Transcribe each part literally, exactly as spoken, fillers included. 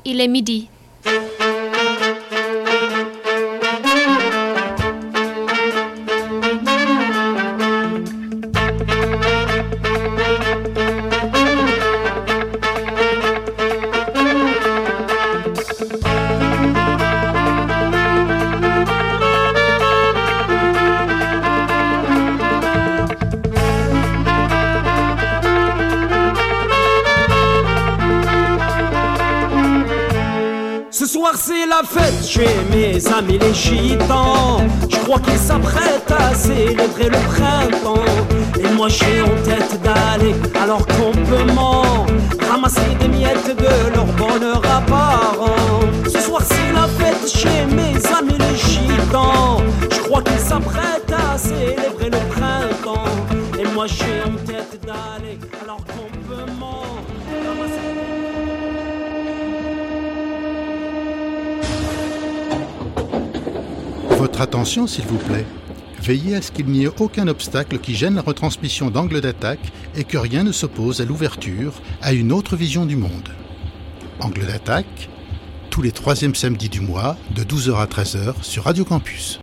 il est midi. C'est la fête chez mes amis les gitans. Je crois qu'ils s'apprêtent à célébrer le printemps. Et moi j'ai en tête d'aller à leur campement, ramasser des miettes de leur bonheur apparent. Ce soir c'est la fête chez mes amis les gitans. Je crois qu'ils s'apprêtent à célébrer le printemps. Et moi j'ai en tête d'aller à leur campement, ramasser... Votre attention, s'il vous plaît. Veillez à ce qu'il n'y ait aucun obstacle qui gêne la retransmission d'Angle d'Attaque et que rien ne s'oppose à l'ouverture à une autre vision du monde. Angle d'Attaque, tous les troisièmes samedis du mois, de douze heures à treize heures sur Radio Campus.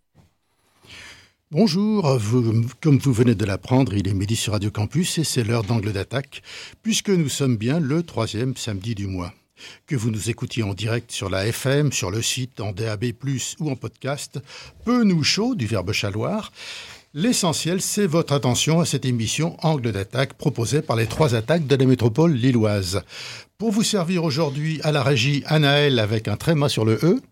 Bonjour, vous, comme vous venez de l'apprendre, il est midi sur Radio Campus et c'est l'heure d'Angle d'Attaque, puisque nous sommes bien le troisième samedi du mois. Que vous nous écoutiez en direct sur la F M, sur le site, en D A B plus, ou en podcast, peu nous chaud du verbe chaloir, l'essentiel, c'est votre attention à cette émission Angle d'Attaque proposée par les trois attaques de la métropole lilloise. Pour vous servir aujourd'hui à la régie Anaël avec un tréma sur le E,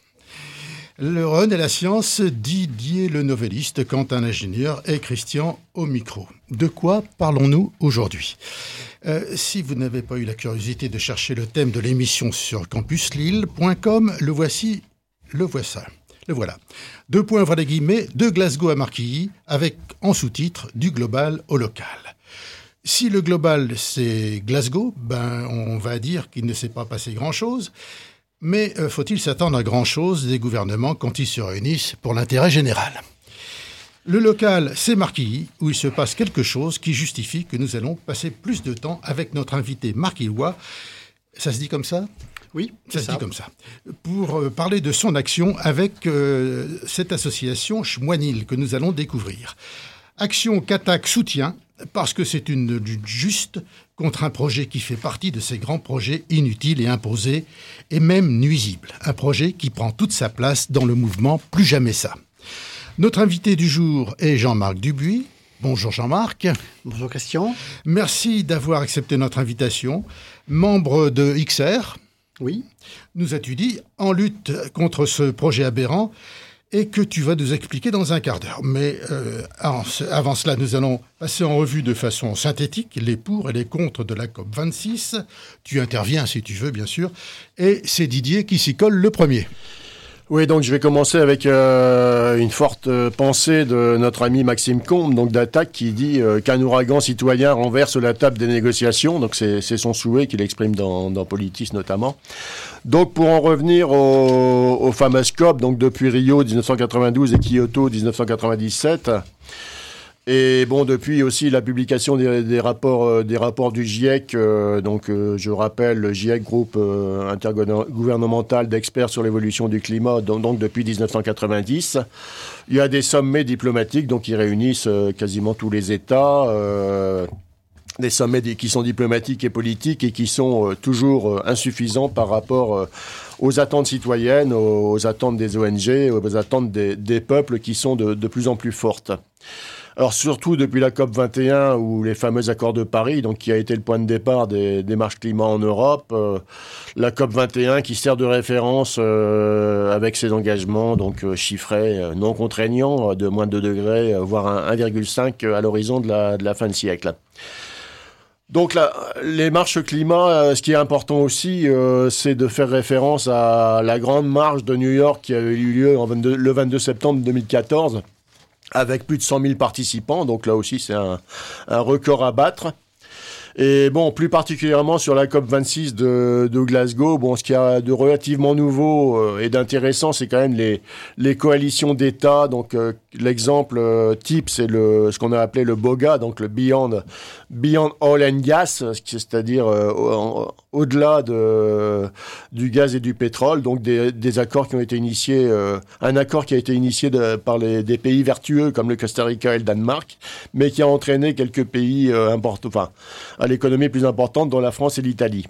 le Run et la science, Didier le novelliste, Quentin l'ingénieur et Christian au micro. De quoi parlons-nous aujourd'hui ? Euh, si vous n'avez pas eu la curiosité de chercher le thème de l'émission sur campus lille point com, le voici, le voici, le voilà. Deux points, voilà guillemets, de Glasgow à Marquilly, avec en sous-titre du global au local. Si le global c'est Glasgow, ben on va dire qu'il ne s'est pas passé grand-chose, mais euh, faut-il s'attendre à grand-chose des gouvernements quand ils se réunissent pour l'intérêt général ? Le local, c'est Marquilly, où il se passe quelque chose qui justifie que nous allons passer plus de temps avec notre invité marquillois. Ça se dit comme ça ? Oui, ça se ça. dit comme ça. Pour euh, parler de son action avec euh, cette association Chmoinil que nous allons découvrir. Action qu'Attaque soutient, parce que c'est une lutte juste contre un projet qui fait partie de ces grands projets inutiles et imposés, et même nuisibles. Un projet qui prend toute sa place dans le mouvement Plus jamais ça. Notre invité du jour est Jean-Marc Dubuis. Bonjour Jean-Marc. Bonjour Christian. Merci d'avoir accepté notre invitation. Membre de X R. Oui. Nous as-tu dit en lutte contre ce projet aberrant et que tu vas nous expliquer dans un quart d'heure. Mais euh, avant cela, nous allons passer en revue de façon synthétique les pour et les contre de la C O P vingt-six. Tu interviens si tu veux, bien sûr. Et c'est Didier qui s'y colle le premier. Oui, donc je vais commencer avec euh, une forte euh, pensée de notre ami Maxime Combe, donc d'Attaque, qui dit euh, qu'un ouragan citoyen renverse la table des négociations. Donc c'est, c'est son souhait qu'il exprime dans, dans Politis notamment. Donc pour en revenir aux, aux fameuses C O P, donc depuis Rio dix-neuf cent quatre-vingt-douze et Kyoto dix-neuf cent quatre-vingt-dix-sept. Et bon, depuis aussi la publication des, des rapports, euh, des rapports du GIEC, euh, donc euh, je rappelle le GIEC, groupe euh, intergouvernemental d'experts sur l'évolution du climat, donc, donc depuis dix-neuf cent quatre-vingt-dix, il y a des sommets diplomatiques, donc qui réunissent euh, quasiment tous les États, euh, des sommets qui sont diplomatiques et politiques et qui sont euh, toujours euh, insuffisants par rapport euh, aux attentes citoyennes, aux, aux attentes des O N G, aux attentes des, des peuples qui sont de, de plus en plus fortes. Alors surtout depuis la C O P vingt et un ou les fameux accords de Paris, donc qui a été le point de départ des démarches climat en Europe, euh, la C O P vingt et un qui sert de référence euh, avec ses engagements donc euh, chiffrés, euh, non contraignants, euh, de moins de deux degrés, euh, voire un, un virgule cinq à l'horizon de la, de la fin de siècle. Donc là, les marches climat, euh, ce qui est important aussi, euh, c'est de faire référence à la grande marche de New York qui a eu lieu en vingt-deux, le vingt-deux septembre deux mille quatorze, avec plus de cent mille participants, donc là aussi c'est un, un record à battre. Et bon, plus particulièrement sur la C O P vingt-six de, de Glasgow, bon, ce qu'il y a de relativement nouveau euh, et d'intéressant, c'est quand même les, les coalitions d'États, donc euh, l'exemple euh, type, c'est le, ce qu'on a appelé le BOGA, donc le Beyond, Beyond Oil and Gas, c'est-à-dire euh, au, au-delà de, du gaz et du pétrole, donc des, des accords qui ont été initiés, euh, un accord qui a été initié de, par les, des pays vertueux comme le Costa Rica et le Danemark, mais qui a entraîné quelques pays euh, importants, enfin, à l'économie plus importante, dont la France et l'Italie.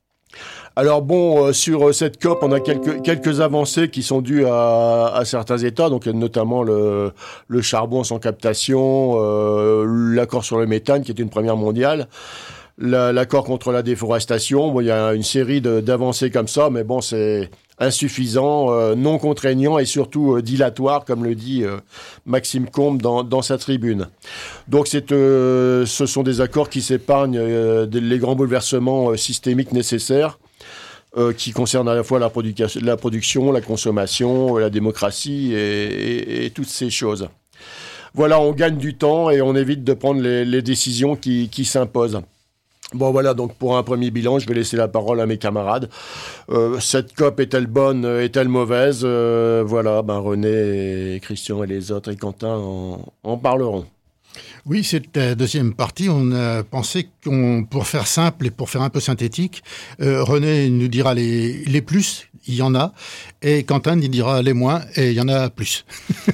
Alors bon, euh, sur euh, cette COP, on a quelques, quelques avancées qui sont dues à, à certains États, donc notamment le, le charbon sans captation, euh, l'accord sur le méthane qui est une première mondiale, la, l'accord contre la déforestation. Bon, il y a une série de, d'avancées comme ça, mais bon, c'est insuffisant, euh, non contraignant et surtout euh, dilatoire, comme le dit euh, Maxime Combe dans, dans sa tribune. Donc c'est, euh, ce sont des accords qui s'épargnent euh, les grands bouleversements euh, systémiques nécessaires, Euh, qui concerne à la fois la, produc- la production, la consommation, la démocratie et, et, et toutes ces choses. Voilà, on gagne du temps et on évite de prendre les, les décisions qui, qui s'imposent. Bon voilà, donc pour un premier bilan, je vais laisser la parole à mes camarades. Euh, cette COP est-elle bonne, est-elle mauvaise euh, Voilà, ben René et Christian et les autres et Quentin en, en parleront. Oui, cette euh, deuxième partie, on a pensé qu'on, pour faire simple et pour faire un peu synthétique, euh, René nous dira les, les plus, il y en a, et Quentin il dira les moins, et il y en a plus.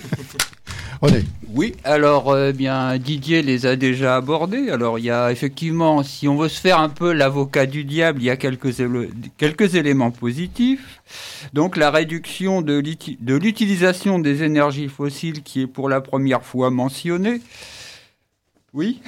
René. Oui, alors euh, bien Didier les a déjà abordés. Alors il y a effectivement, si on veut se faire un peu l'avocat du diable, il y a quelques, éle- quelques éléments positifs. Donc la réduction de, l'uti- de l'utilisation des énergies fossiles qui est pour la première fois mentionnée. Oui.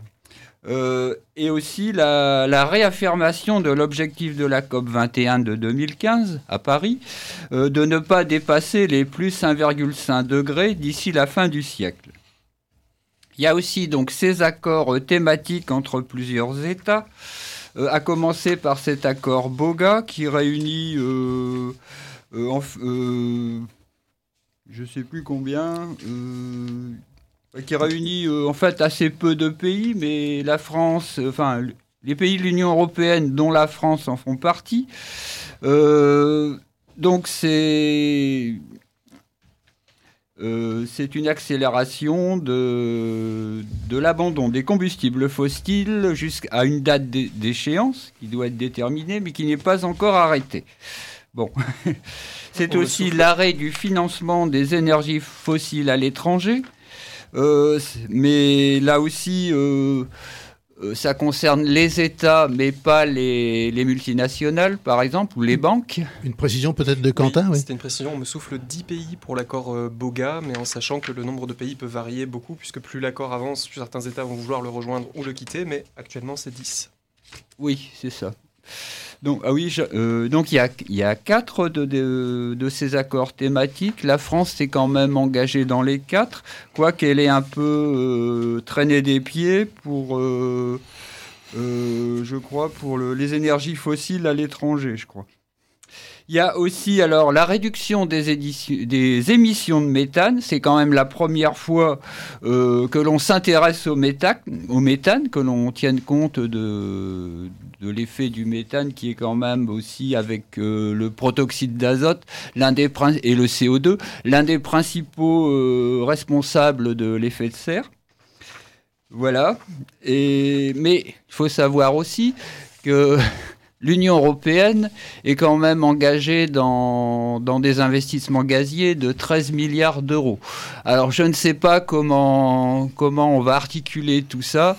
Euh, et aussi la, la réaffirmation de l'objectif de la COP vingt et un de deux mille quinze à Paris, euh, de ne pas dépasser les plus un virgule cinq degrés d'ici la fin du siècle. Il y a aussi donc ces accords thématiques entre plusieurs États, euh, à commencer par cet accord BOGA qui réunit, euh, euh, en, euh, je ne sais plus combien... Euh, qui réunit euh, en fait assez peu de pays, mais la France, euh, enfin les pays de l'Union européenne, dont la France en font partie. Euh, donc c'est euh, c'est une accélération de de l'abandon des combustibles fossiles jusqu'à une date d'échéance qui doit être déterminée, mais qui n'est pas encore arrêtée. Bon. C'est aussi l'arrêt du financement des énergies fossiles à l'étranger. Euh, mais là aussi, euh, euh, ça concerne les États, mais pas les, les multinationales, par exemple, ou les banques. Une précision peut-être de Quentin, oui. C'était une précision, on me souffle dix pays pour l'accord euh, BOGA, mais en sachant que le nombre de pays peut varier beaucoup, puisque plus l'accord avance, plus certains États vont vouloir le rejoindre ou le quitter, mais actuellement c'est dix. Oui, c'est ça. Donc, ah oui, je, euh, donc il y a, il y a quatre de, de, de ces accords thématiques. La France s'est quand même engagée dans les quatre, quoiqu'elle ait un peu euh, traîné des pieds pour, euh, euh, je crois, pour le, les énergies fossiles à l'étranger, je crois. Il y a aussi alors la réduction des, éditions, des émissions de méthane. C'est quand même la première fois euh, que l'on s'intéresse au méthane, au méthane, que l'on tienne compte de, de l'effet du méthane qui est quand même aussi avec euh, le protoxyde d'azote l'un des, et le C O deux, l'un des principaux euh, responsables de l'effet de serre. Voilà. Et, mais il faut savoir aussi que... L'Union européenne est quand même engagée dans, dans des investissements gaziers de treize milliards d'euros. Alors, je ne sais pas comment, comment on va articuler tout ça,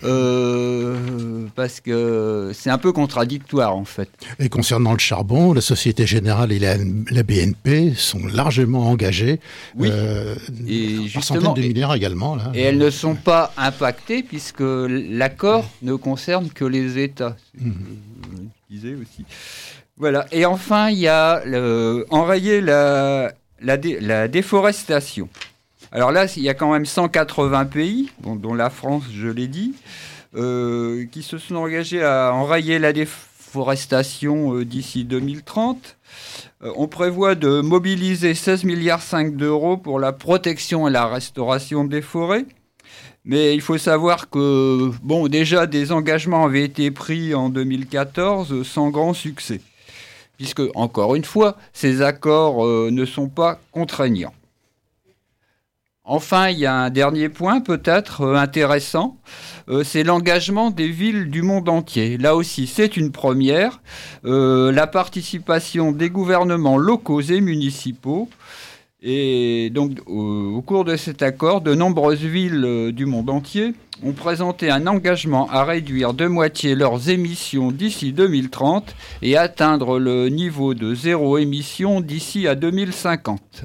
euh, parce que c'est un peu contradictoire, en fait. Et concernant le charbon, la Société Générale et la, la B N P sont largement engagées. Oui, euh, et par justement, centaines de milliards également. Là. Et elles ne sont pas impactées, puisque l'accord ne concerne que les États. Mmh. Disait aussi. Voilà. Et enfin, il y a le, enrayer la, la, dé, la déforestation. Alors là, il y a quand même cent quatre-vingts pays, bon, dont la France, je l'ai dit, euh, qui se sont engagés à enrayer la déforestation euh, d'ici deux mille trente. Euh, on prévoit de mobiliser seize virgule cinq milliards d'euros pour la protection et la restauration des forêts. Mais il faut savoir que, bon, déjà, des engagements avaient été pris en deux mille quatorze sans grand succès. Puisque, encore une fois, ces accords euh, ne sont pas contraignants. Enfin, il y a un dernier point peut-être euh, intéressant, euh, c'est l'engagement des villes du monde entier. Là aussi, c'est une première. Euh, la participation des gouvernements locaux et municipaux. Et donc, au, au cours de cet accord, de nombreuses villes euh, du monde entier ont présenté un engagement à réduire de moitié leurs émissions d'ici deux mille trente et atteindre le niveau de zéro émission d'ici à deux mille cinquante.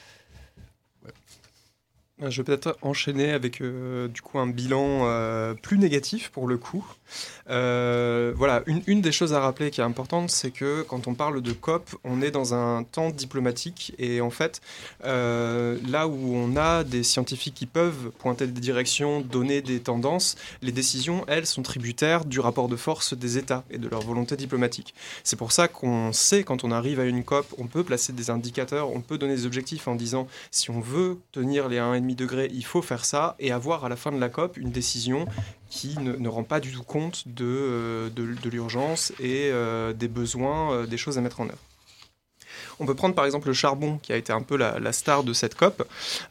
Je vais peut-être enchaîner avec euh, du coup un bilan euh, plus négatif pour le coup. Euh, voilà, une, une des choses à rappeler qui est importante, c'est que quand on parle de C O P, on est dans un temps diplomatique et en fait, euh, là où on a des scientifiques qui peuvent pointer des directions, donner des tendances, les décisions, elles, sont tributaires du rapport de force des États et de leur volonté diplomatique. C'est pour ça qu'on sait, quand on arrive à une C O P, on peut placer des indicateurs, on peut donner des objectifs en disant si on veut tenir les un virgule cinq degrés, il faut faire ça et avoir à la fin de la C O P une décision qui ne, ne rend pas du tout compte de, euh, de, de l'urgence et euh, des besoins, euh, des choses à mettre en œuvre. On peut prendre par exemple le charbon, qui a été un peu la, la star de cette C O P.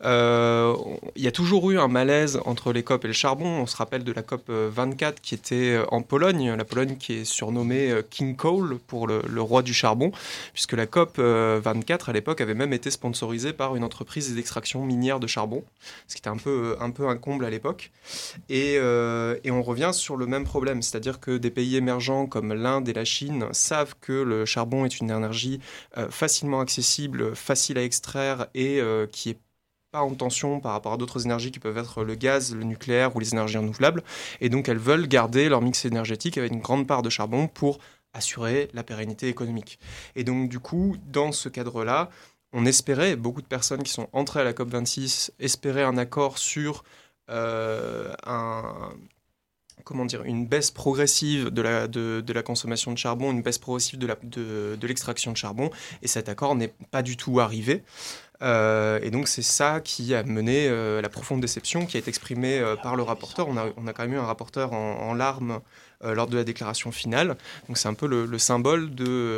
Euh, il y a toujours eu un malaise entre les C O P et le charbon. On se rappelle de la C O P vingt-quatre qui était en Pologne, la Pologne qui est surnommée King Coal pour le, le roi du charbon, puisque la C O P vingt-quatre à l'époque avait même été sponsorisée par une entreprise d'extraction minière de charbon, ce qui était un peu un, peu un comble à l'époque. Et, euh, et on revient sur le même problème, c'est-à-dire que des pays émergents comme l'Inde et la Chine savent que le charbon est une énergie euh, facilement accessible, facile à extraire et euh, qui est pas en tension par rapport à d'autres énergies qui peuvent être le gaz, le nucléaire ou les énergies renouvelables. Et donc elles veulent garder leur mix énergétique avec une grande part de charbon pour assurer la pérennité économique. Et donc du coup, dans ce cadre-là, on espérait, beaucoup de personnes qui sont entrées à la C O P vingt-six espéraient un accord sur euh, un... comment dire, une baisse progressive de la, de, de la consommation de charbon, une baisse progressive de, la, de, de l'extraction de charbon, et cet accord n'est pas du tout arrivé. Euh, et donc c'est ça qui a mené euh, la profonde déception qui a été exprimée euh, par le rapporteur. On a, on a quand même eu un rapporteur en, en larmes euh, lors de la déclaration finale. Donc c'est un peu le, le symbole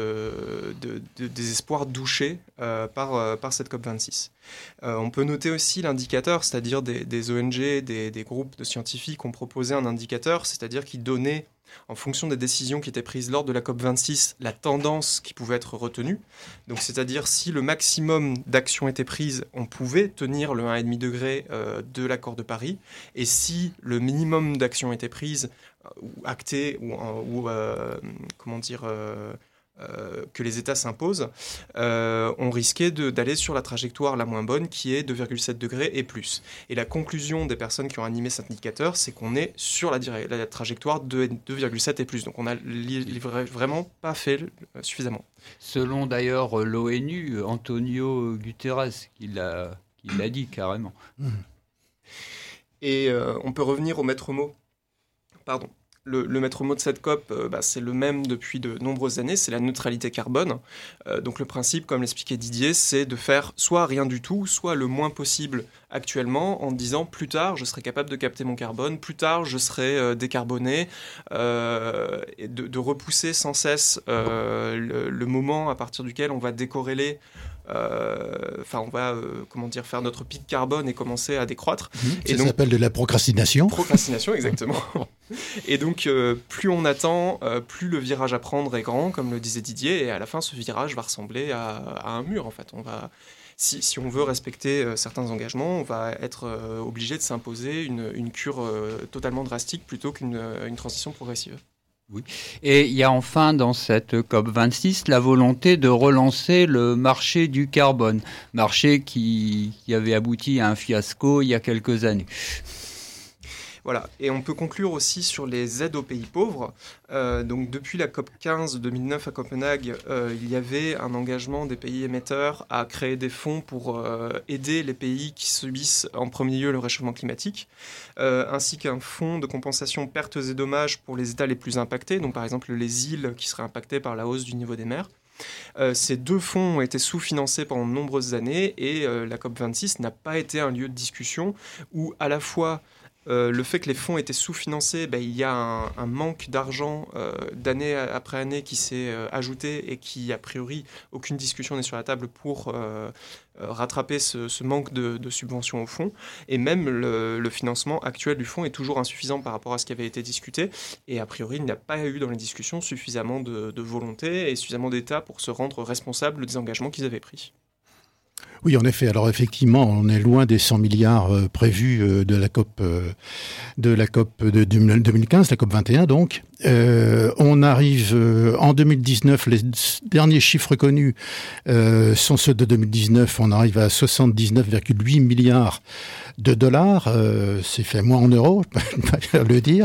de, de, de désespoir douché euh, par, euh, par cette C O P vingt-six. Euh, on peut noter aussi l'indicateur, c'est-à-dire des, des O N G, des, des groupes de scientifiques ont proposé un indicateur, c'est-à-dire qui donnait, en fonction des décisions qui étaient prises lors de la C O P vingt-six, la tendance qui pouvait être retenue. Donc, c'est-à-dire si le maximum d'actions était prise, on pouvait tenir le un virgule cinq degré euh, de l'accord de Paris. Et si le minimum d'actions était prise, euh, ou actées, ou, ou euh, comment dire... Euh, Euh, que les États s'imposent, euh, on risquait de, d'aller sur la trajectoire la moins bonne qui est deux virgule sept degrés et plus. Et la conclusion des personnes qui ont animé cet indicateur, c'est qu'on est sur la, dire- la trajectoire de deux virgule sept et plus. Donc on n'a li- li- vraiment pas fait euh, suffisamment. Selon d'ailleurs l'ONU, Antonio Guterres, qui l'a, qui l'a dit carrément. Et euh, on peut revenir au maître mot. Pardon. Le, le maître mot de cette C O P, euh, bah, c'est le même depuis de nombreuses années, c'est la neutralité carbone. Euh, donc le principe, comme l'expliquait Didier, c'est de faire soit rien du tout, soit le moins possible actuellement, en disant plus tard je serai capable de capter mon carbone, plus tard je serai euh, décarboné, euh, et de, de repousser sans cesse euh, le, le moment à partir duquel on va décorréler. Enfin, euh, on va, euh, comment dire, faire notre pic carbone et commencer à décroître. Mmh, et ça donc, s'appelle de la procrastination. Procrastination, exactement. Et donc, euh, plus on attend, euh, plus le virage à prendre est grand, comme le disait Didier, et à la fin, ce virage va ressembler à, à un mur, en fait. On va, si, si on veut respecter euh, certains engagements, on va être euh, obligé de s'imposer une, une cure euh, totalement drastique plutôt qu'une une transition progressive. Oui. Et il y a enfin dans cette C O P vingt-six la volonté de relancer le marché du carbone, marché qui, qui avait abouti à un fiasco il y a quelques années. Voilà, et on peut conclure aussi sur les aides aux pays pauvres. Euh, donc depuis la C O P quinze de deux mille neuf à Copenhague, euh, il y avait un engagement des pays émetteurs à créer des fonds pour euh, aider les pays qui subissent en premier lieu le réchauffement climatique, euh, ainsi qu'un fonds de compensation pertes et dommages pour les États les plus impactés, donc par exemple les îles qui seraient impactées par la hausse du niveau des mers. Euh, ces deux fonds ont été sous-financés pendant de nombreuses années et euh, la C O P vingt-six n'a pas été un lieu de discussion où à la fois Euh, le fait que les fonds étaient sous-financés, ben, il y a un, un manque d'argent euh, d'année après année qui s'est euh, ajouté et qui, a priori, aucune discussion n'est sur la table pour euh, euh, rattraper ce, ce manque de, de subventions au fonds. Et même le, le financement actuel du fonds est toujours insuffisant par rapport à ce qui avait été discuté. Et a priori, il n'y a pas eu dans les discussions suffisamment de, de volonté et suffisamment d'État pour se rendre responsable des engagements qu'ils avaient pris. Oui, en effet. Alors effectivement, on est loin des cent milliards euh, prévus euh, de la COP euh, de la COP de deux mille quinze, la COP vingt et un donc. Euh, on arrive euh, en deux mille dix-neuf, les derniers chiffres connus euh, sont ceux de deux mille dix-neuf. On arrive à soixante-dix-neuf virgule huit milliards de dollars. Euh, c'est fait moins en euros, je peux le dire.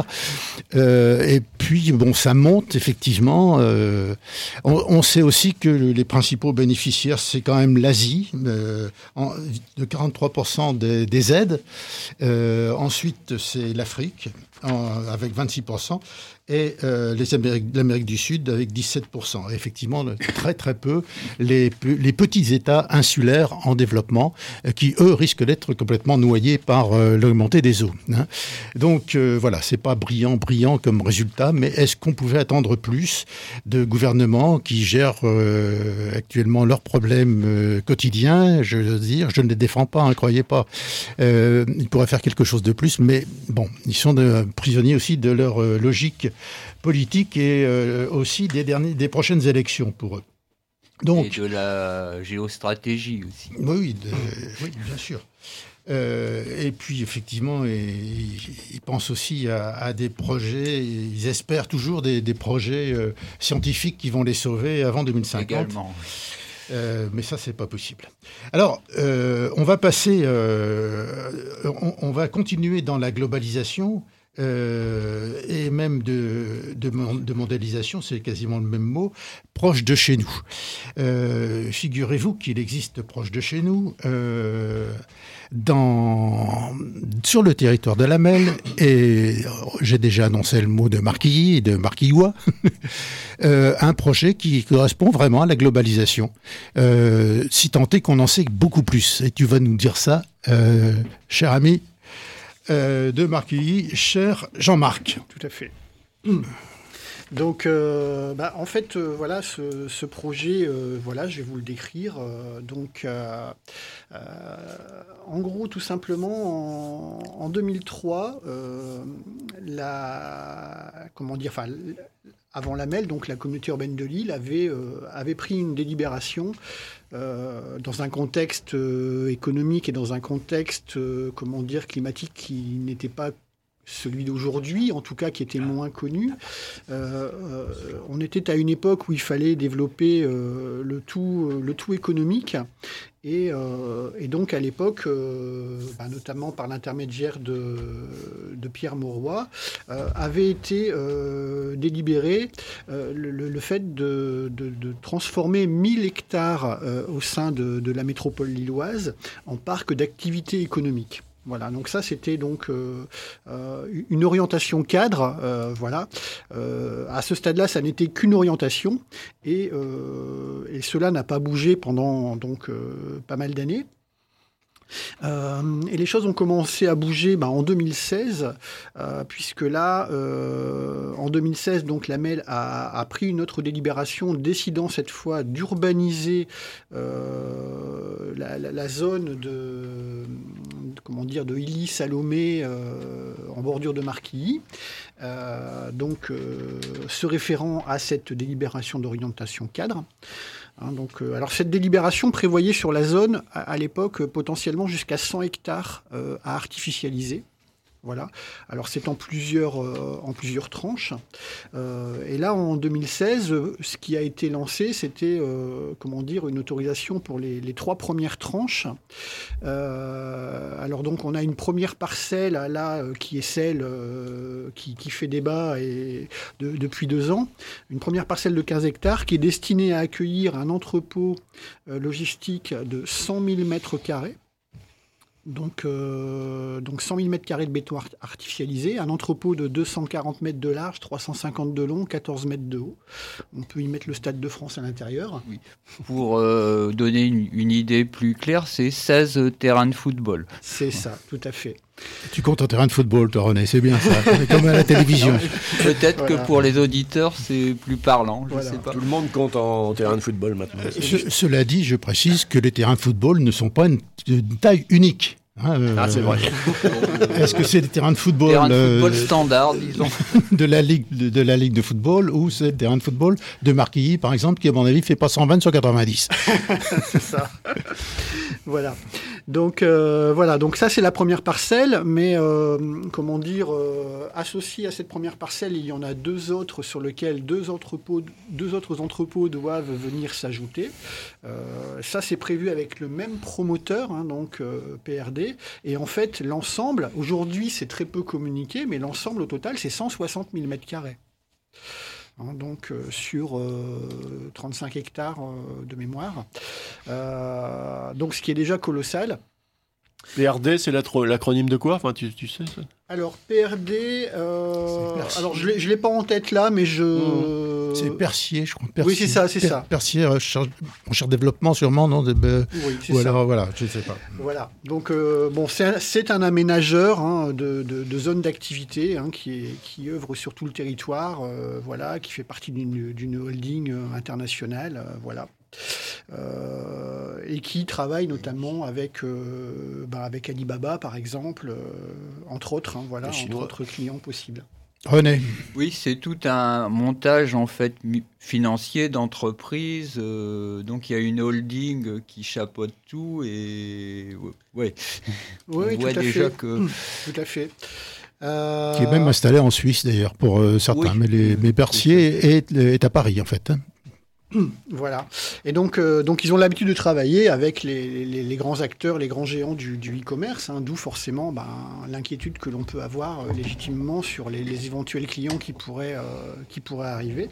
Euh, et puis bon, ça monte effectivement. Euh, on, on sait aussi que les principaux bénéficiaires, c'est quand même l'Asie. Euh, en, de quarante-trois pour cent des, des aides. Euh, ensuite, c'est l'Afrique, en, avec vingt-six pour cent. Et euh, les Amériques, l'Amérique du Sud avec dix-sept pour cent. Et effectivement, très très peu les, les petits États insulaires en développement euh, qui, eux, risquent d'être complètement noyés par euh, l'augmentée des eaux. Hein. Donc euh, voilà, c'est pas brillant, brillant comme résultat, mais est-ce qu'on pouvait attendre plus de gouvernements qui gèrent euh, actuellement leurs problèmes euh, quotidiens? Je veux dire, je ne les défends pas, ne hein, croyez pas. Euh, ils pourraient faire quelque chose de plus, mais bon, ils sont de, prisonniers aussi de leur euh, logique politique et euh, aussi des, derniers, des prochaines élections pour eux. Donc, et de la géostratégie aussi. Oui, de, oui bien sûr. Euh, et puis, effectivement, ils, ils pensent aussi à, à des projets, ils espèrent toujours des, des projets euh, scientifiques qui vont les sauver avant deux mille cinquante. Également. Euh, mais ça, c'est pas possible. Alors, euh, on va passer, euh, on, on va continuer dans la globalisation. Euh, et même de, de, de mondialisation, c'est quasiment le même mot, proche de chez nous. Euh, figurez-vous qu'il existe proche de chez nous, euh, dans, sur le territoire de la Melle, et j'ai déjà annoncé le mot de Marquilly et de Marquillois, euh, un projet qui correspond vraiment à la globalisation, euh, si tant est qu'on en sait beaucoup plus. Et tu vas nous dire ça, euh, cher ami Euh, de Marquilly, cher Jean-Marc. Tout à fait. Donc, euh, bah, en fait, euh, voilà, ce, ce projet, euh, voilà, je vais vous le décrire. Euh, donc, euh, euh, en gros, tout simplement, en, en deux mille trois, euh, la, comment dire, enfin, avant la Melle, donc la communauté urbaine de Lille avait, euh, avait pris une délibération euh, dans un contexte euh, économique et dans un contexte, euh, comment dire, climatique qui n'était pas celui d'aujourd'hui, en tout cas qui était moins connu. Euh, euh, on était à une époque où il fallait développer euh, le tout, euh, le tout économique. Et, euh, et donc, à l'époque, euh, bah, notamment par l'intermédiaire de, de Pierre Mauroy, euh, avait été euh, délibéré euh, le, le fait de, de, de transformer mille hectares euh, au sein de, de la métropole lilloise en parc d'activité économique. Voilà, donc ça c'était donc euh, euh, une orientation cadre, euh, voilà. Euh, à ce stade-là, ça n'était qu'une orientation et, euh, et cela n'a pas bougé pendant donc euh, pas mal d'années. Euh, et les choses ont commencé à bouger bah, en deux mille seize, euh, puisque là, euh, en deux mille seize, donc la Melle a, a pris une autre délibération décidant cette fois d'urbaniser euh, la, la, la zone de, de comment dire de Illy-Salomé euh, en bordure de Marquilly. Euh, donc, euh, se référant à cette délibération d'orientation cadre. Hein, donc, euh, alors cette délibération prévoyait sur la zone, à, à l'époque, euh, potentiellement jusqu'à cent hectares euh, à artificialiser. Voilà. Alors c'est en plusieurs, euh, en plusieurs tranches. Euh, et là, en deux mille seize, ce qui a été lancé, c'était euh, comment dire, une autorisation pour les, les trois premières tranches. Euh, alors donc, on a une première parcelle là euh, qui est celle euh, qui, qui fait débat et de, depuis deux ans. Une première parcelle de quinze hectares qui est destinée à accueillir un entrepôt euh, logistique de cent mille mètres carrés. Donc, euh, donc cent mille mètres carrés de béton art- artificialisé, un entrepôt de deux cent quarante mètres de large, trois cent cinquante de long, quatorze mètres de haut. On peut y mettre le Stade de France à l'intérieur. Oui. Pour euh, donner une, une idée plus claire, c'est seize terrains de football. C'est ça, tout à fait. Tu comptes en terrain de football, toi, René, c'est bien ça, comme à la télévision. Peut-être Voilà. que pour les auditeurs, c'est plus parlant, je Voilà. sais pas. Tout le monde compte en terrain de football maintenant. Ce- cela dit, je précise que les terrains de football ne sont pas une, une taille unique. Hein, euh, Ah, c'est vrai. Est-ce que c'est des terrains de football, Terrain de euh, football standard, disons. de, la ligue, de, de la ligue de football ou c'est le terrain de football de Marquilly, par exemple, qui, à mon avis, fait pas cent vingt sur quatre-vingt-dix. C'est ça. Voilà. Donc euh, voilà, donc ça c'est la première parcelle, mais euh, comment dire, euh, associé à cette première parcelle, il y en a deux autres sur lesquels deux entrepôts, deux autres entrepôts doivent venir s'ajouter. Euh, ça c'est prévu avec le même promoteur, hein, donc euh, P R D, et en fait l'ensemble, aujourd'hui c'est très peu communiqué, mais l'ensemble au total c'est cent soixante mille mètres carrés. Hein, donc euh, sur euh, trente-cinq hectares euh, de mémoire. Euh, donc ce qui est déjà colossal. P R D, c'est l'atro- l'acronyme de quoi? Enfin, tu, tu sais ça? Alors P R D, euh, C'est Percier. alors je l'ai, je l'ai pas en tête là, mais je. C'est Percier, je crois. Percier. Oui, c'est ça, c'est Per- ça. Percier, recherche, recherche développement sûrement, non de, de- Oui, c'est Ou ça. alors, voilà, je ne sais pas. Voilà. Donc, euh, bon, c'est un, c'est un aménageur hein, de, de, de zones d'activité hein, qui, est, qui œuvre sur tout le territoire, euh, voilà, qui fait partie d'une, d'une holding euh, internationale, euh, voilà. Euh, et qui travaille notamment avec, euh, bah, avec Alibaba, par exemple, euh, entre autres, hein, voilà, Les entre Chinois. autres clients possibles. René, Oui, c'est tout un montage en fait mi- financier d'entreprise. euh, donc il y a une holding qui chapeaute tout et ouais, Oui, on oui, voit tout à déjà fait. que Tout à fait. Euh, qui est même installé en Suisse d'ailleurs pour euh, certains, Oui. mais, les, mais Percier est, est à Paris en fait. hein. Voilà. Et donc, euh, donc ils ont l'habitude de travailler avec les, les- les grands acteurs, les grands géants du, du e-commerce, hein, d'où forcément ben, l'inquiétude que l'on peut avoir euh, légitimement sur les, les éventuels clients qui pourraient, euh, qui pourraient arriver.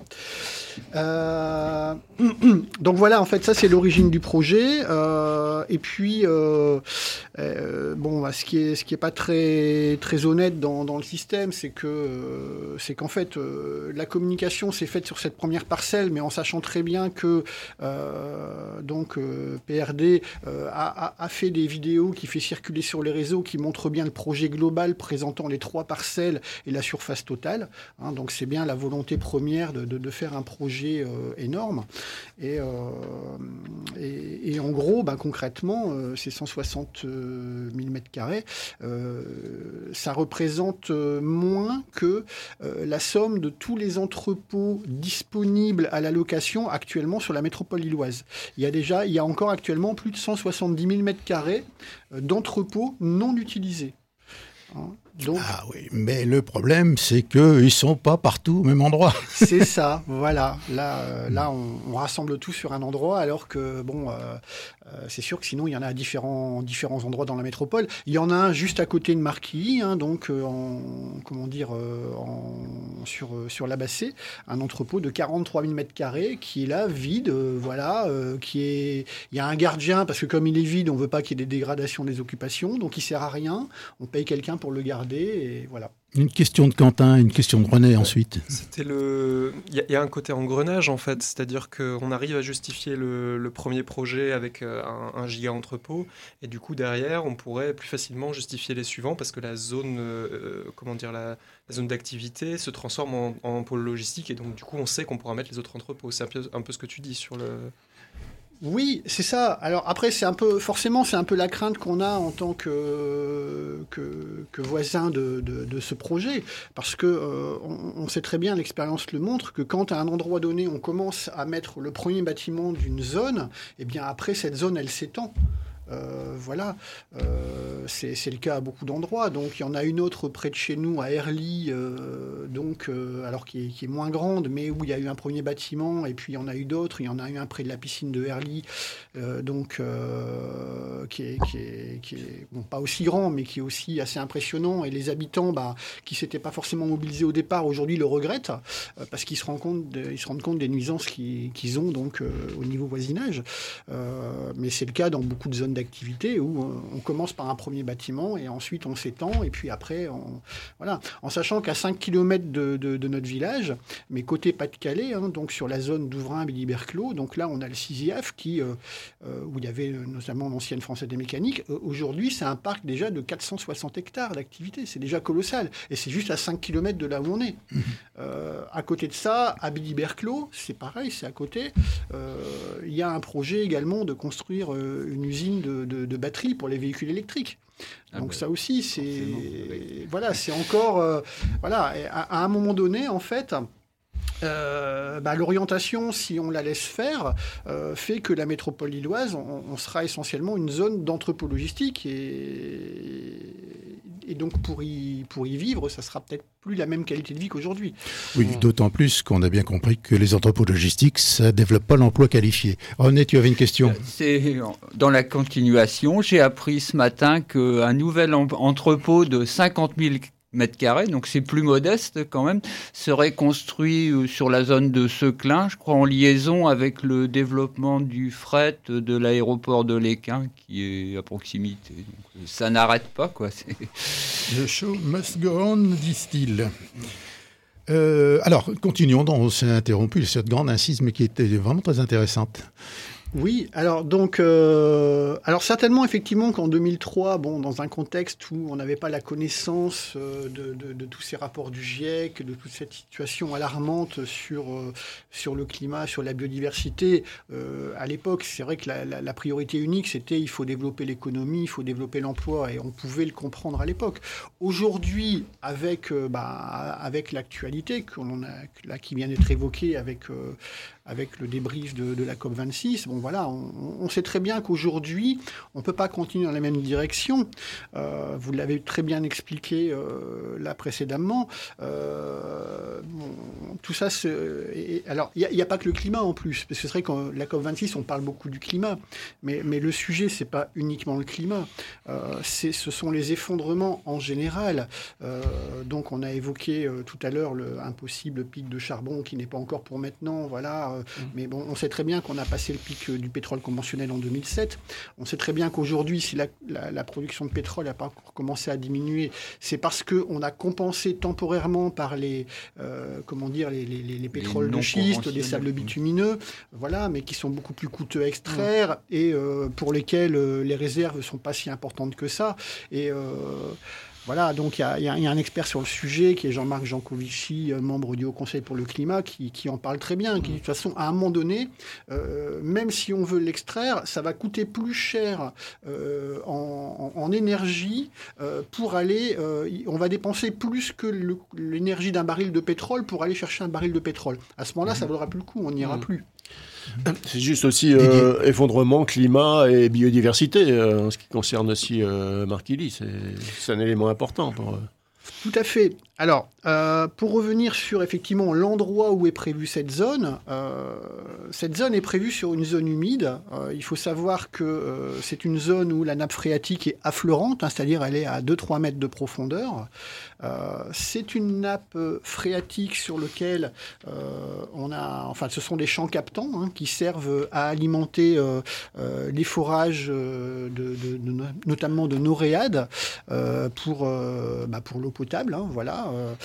Euh, donc voilà, en fait, ça c'est l'origine du projet. Euh, et puis, euh, euh, bon, bah, ce qui est, ce qui est pas très, très honnête dans, dans le système, c'est que, euh, c'est qu'en fait, euh, la communication s'est faite sur cette première parcelle, mais en sachant très bien que euh, donc euh, P R D euh, a, a- a fait des vidéos qui fait circuler sur les réseaux qui montrent bien le projet global présentant les trois parcelles et la surface totale. hein. donc c'est bien la volonté première de, de- de faire un projet euh, énorme. Et, euh, et, et en gros, ben, concrètement, euh, ces cent soixante mille mètres carrés, euh, ça représente euh, moins que euh, la somme de tous les entrepôts disponibles à la location actuellement sur la métropole lilloise. Il y a déjà, il y a encore actuellement plus de cent soixante-dix mille mètres carrés euh, d'entrepôts non utilisés. Hein. Donc, Ah oui, mais le problème, c'est qu'ils ne sont pas partout au même endroit. c'est ça, voilà. Là, euh, là on, on rassemble tout sur un endroit, alors que, bon, euh, euh, c'est sûr que sinon, il y en a à différents, différents endroits dans la métropole. Il y en a un juste à côté de Marquilly, hein, donc, euh, en, comment dire, euh, en, sur, euh, sur la Bassée, un entrepôt de quarante-trois mille mètres carrés qui est là, vide, euh, voilà, euh, qui est... Il y a un gardien, parce que comme il est vide, on ne veut pas qu'il y ait des dégradations des occupations, donc il ne sert à rien. On paye quelqu'un pour le garder, et voilà. Une question de Quentin, une question de René ensuite. C'était le. Il y, a- il y a un côté engrenage en fait, c'est-à-dire qu'on arrive à justifier le, le premier projet avec euh, un, un giga entrepôt, et du coup derrière on pourrait plus facilement justifier les suivants parce que la zone, euh, comment dire, la, la zone d'activité se transforme en, en pôle logistique, et donc du coup on sait qu'on pourra mettre les autres entrepôts. C'est un peu, un peu ce que tu dis sur le. Oui, c'est ça. Alors après, c'est un peu, forcément, c'est un peu la crainte qu'on a en tant que, que, que voisin de, de, de ce projet, parce que euh, on, on sait très bien, l'expérience le montre, que quand à un endroit donné, on commence à mettre le premier bâtiment d'une zone, et bien après, cette zone, elle s'étend. Euh, voilà, euh, c'est c'est le cas à beaucoup d'endroits. Donc il y en a une autre près de chez nous à Herly, euh, donc euh, alors qui est, qui est moins grande, mais où il y a eu un premier bâtiment, et puis il y en a eu d'autres. Il y en a eu un près de la piscine de Herly, euh, donc euh, qui est, qui est, qui est bon, pas aussi grand, mais qui est aussi assez impressionnant. Et les habitants, bah, qui s'étaient pas forcément mobilisés au départ, aujourd'hui le regrettent euh, parce qu'ils se rendent compte, de, ils se rendent compte des nuisances qu'ils qu'ils ont donc euh, au niveau voisinage. Euh, mais c'est le cas dans beaucoup de zones d'activité où on, on commence par un premier bâtiment et ensuite on s'étend et puis après, on, voilà. En sachant qu'à cinq kilomètres de, de, de notre village, mais côté Pas-de-Calais, hein, donc sur la zone d'Ouvrin, Billy-Berclos, donc là on a le Siziaf qui, euh, euh, où il y avait notamment l'ancienne Française des Mécaniques. Euh, aujourd'hui, c'est un parc déjà de quatre cent soixante hectares d'activité. C'est déjà colossal. Et c'est juste à cinq kilomètres de là où on est. Mmh. Euh, à côté de ça, à Billy-Berclos, c'est pareil, c'est à côté. Euh, il y a un projet également de construire euh, une usine de, de, de batteries pour les véhicules électriques. Ah Donc bah, ça aussi, c'est voilà, c'est encore euh, voilà. À, à un moment donné, en fait. Euh, bah, l'orientation, si on la laisse faire, euh, fait que la métropole lilloise, on, on sera essentiellement une zone d'entrepôt logistique et, et donc pour y, pour y vivre, ça sera peut-être plus la même qualité de vie qu'aujourd'hui. Oui, on... d'autant plus qu'on a bien compris que les entrepôts logistiques, ça ne développe pas l'emploi qualifié. René, tu avais une question ? C'est dans la continuation, j'ai appris ce matin qu'un nouvel entrepôt de cinquante mille mètres carrés, donc c'est plus modeste quand même, serait construit sur la zone de Seclin, je crois en liaison avec le développement du fret de l'aéroport de Léquin qui est à proximité. Donc, ça n'arrête pas, quoi. C'est... The show must go on, disent-ils. Euh, alors, continuons, on s'est interrompu cette grande incise, mais qui était vraiment très intéressante. Oui, alors donc, euh, alors certainement effectivement qu'en deux mille trois, bon, dans un contexte où on n'avait pas la connaissance euh, de, de, de tous ces rapports du GIEC, de toute cette situation alarmante sur euh, sur le climat, sur la biodiversité, euh, à l'époque, c'est vrai que la, la, la priorité unique, c'était il faut développer l'économie, il faut développer l'emploi, et on pouvait le comprendre à l'époque. Aujourd'hui, avec euh, bah, avec l'actualité qu'on a là qui vient d'être évoquée avec euh, avec le débrief de, de la COP vingt-six, bon voilà, on, on sait très bien qu'aujourd'hui, on ne peut pas continuer dans la même direction. Euh, vous l'avez très bien expliqué euh, là précédemment. Euh, bon, tout ça, c'est, et, alors il n'y a, a pas que le climat en plus, parce que c'est vrai qu'en la COP vingt-six, on parle beaucoup du climat, mais, mais le sujet, c'est pas uniquement le climat. Euh, c'est, ce sont les effondrements en général. Euh, donc on a évoqué euh, tout à l'heure le, un possible pic de charbon qui n'est pas encore pour maintenant, voilà. Mais bon, on sait très bien qu'on a passé le pic du pétrole conventionnel en deux mille sept. On sait très bien qu'aujourd'hui, si la, la, la production de pétrole n'a pas commencé à diminuer, c'est parce qu'on a compensé temporairement par les, euh, comment dire, les, les, les pétroles de schiste, les sables bitumineux, voilà, mais qui sont beaucoup plus coûteux à extraire mmh. et euh, pour lesquels euh, les réserves ne sont pas si importantes que ça. Et... Euh, Voilà, donc il y, y, y a un expert sur le sujet qui est Jean-Marc Jancovici, membre du Haut Conseil pour le climat, qui, qui en parle très bien. Qui, de toute façon, à un moment donné, euh, même si on veut l'extraire, ça va coûter plus cher euh, en, en, en énergie euh, pour aller... Euh, on va dépenser plus que le, l'énergie d'un baril de pétrole pour aller chercher un baril de pétrole. À ce moment-là, mmh. ça ne vaudra plus le coup, on n'ira mmh. plus. C'est juste aussi euh, effondrement, climat et biodiversité, euh, en ce qui concerne aussi euh, Marquilly. C'est, c'est un élément important pour... Euh... Tout à fait. Alors, euh, pour revenir sur effectivement l'endroit où est prévue cette zone, euh, cette zone est prévue sur une zone humide. Euh, il faut savoir que euh, c'est une zone où la nappe phréatique est affleurante, hein, c'est-à-dire elle est à deux à trois mètres de profondeur. Euh, c'est une nappe phréatique sur laquelle euh, on a, enfin, ce sont des champs captants hein, qui servent à alimenter euh, euh, les forages, euh, de, de, de, notamment de noréades, euh, pour, euh, bah, pour l'eau potable. Hein, voilà. Euh,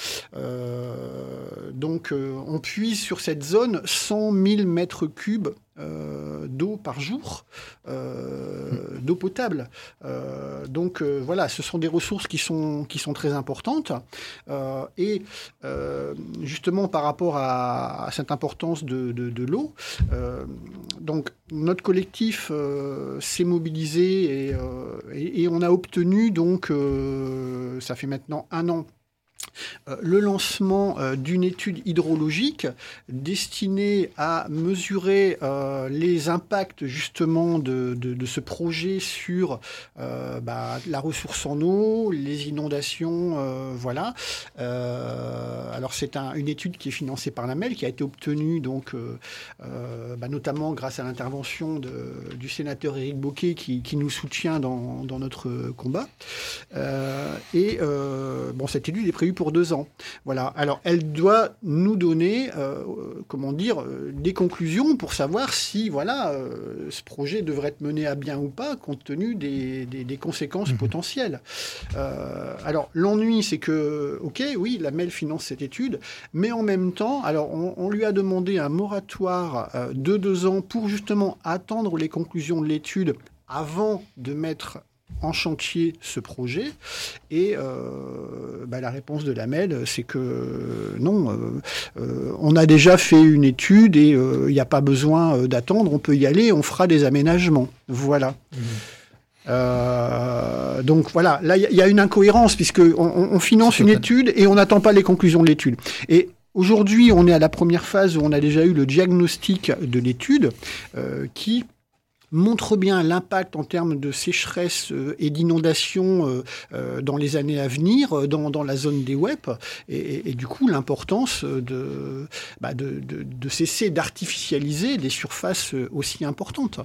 euh, donc, euh, on puise sur cette zone cent mille mètres cubes Euh, d'eau par jour, euh, mmh. d'eau potable. Euh, donc euh, voilà, ce sont des ressources qui sont, qui sont très importantes. Euh, et euh, justement par rapport à, à cette importance de, de, de l'eau, euh, donc notre collectif euh, s'est mobilisé et, euh, et, et on a obtenu, donc euh, ça fait maintenant un an, Euh, le lancement euh, d'une étude hydrologique destinée à mesurer euh, les impacts justement de, de, de ce projet sur euh, bah, la ressource en eau, les inondations, euh, voilà. Euh, alors c'est un, une étude qui est financée par la M E L, qui a été obtenue donc euh, euh, bah, notamment grâce à l'intervention de, du sénateur Éric Bocquet qui, qui nous soutient dans, dans notre combat. Euh, et euh, bon, cette étude est prévue pour sur deux ans. Voilà. Alors, elle doit nous donner, euh, comment dire, euh, des conclusions pour savoir si, voilà, euh, ce projet devrait être mené à bien ou pas, compte tenu des, des, des conséquences mmh. potentielles. Euh, alors, l'ennui, c'est que, ok, oui, la M E L finance cette étude, mais en même temps, alors, on, on lui a demandé un moratoire euh, de deux ans pour justement attendre les conclusions de l'étude avant de mettre en chantier ce projet. Et euh, bah, la réponse de la M E L, c'est que euh, non, euh, euh, on a déjà fait une étude et il euh, n'y a pas besoin euh, d'attendre, on peut y aller, on fera des aménagements. Voilà. Mmh. Euh, donc voilà, là il y, y a une incohérence puisqu'on on, on finance une étude et on n'attend pas les conclusions de l'étude. Et aujourd'hui, on est à la première phase où on a déjà eu le diagnostic de l'étude euh, qui montre bien l'impact en termes de sécheresse euh, et d'inondation euh, euh, dans les années à venir euh, dans, dans la zone des W E P et, et, et du coup l'importance de, bah de, de, de cesser d'artificialiser des surfaces aussi importantes.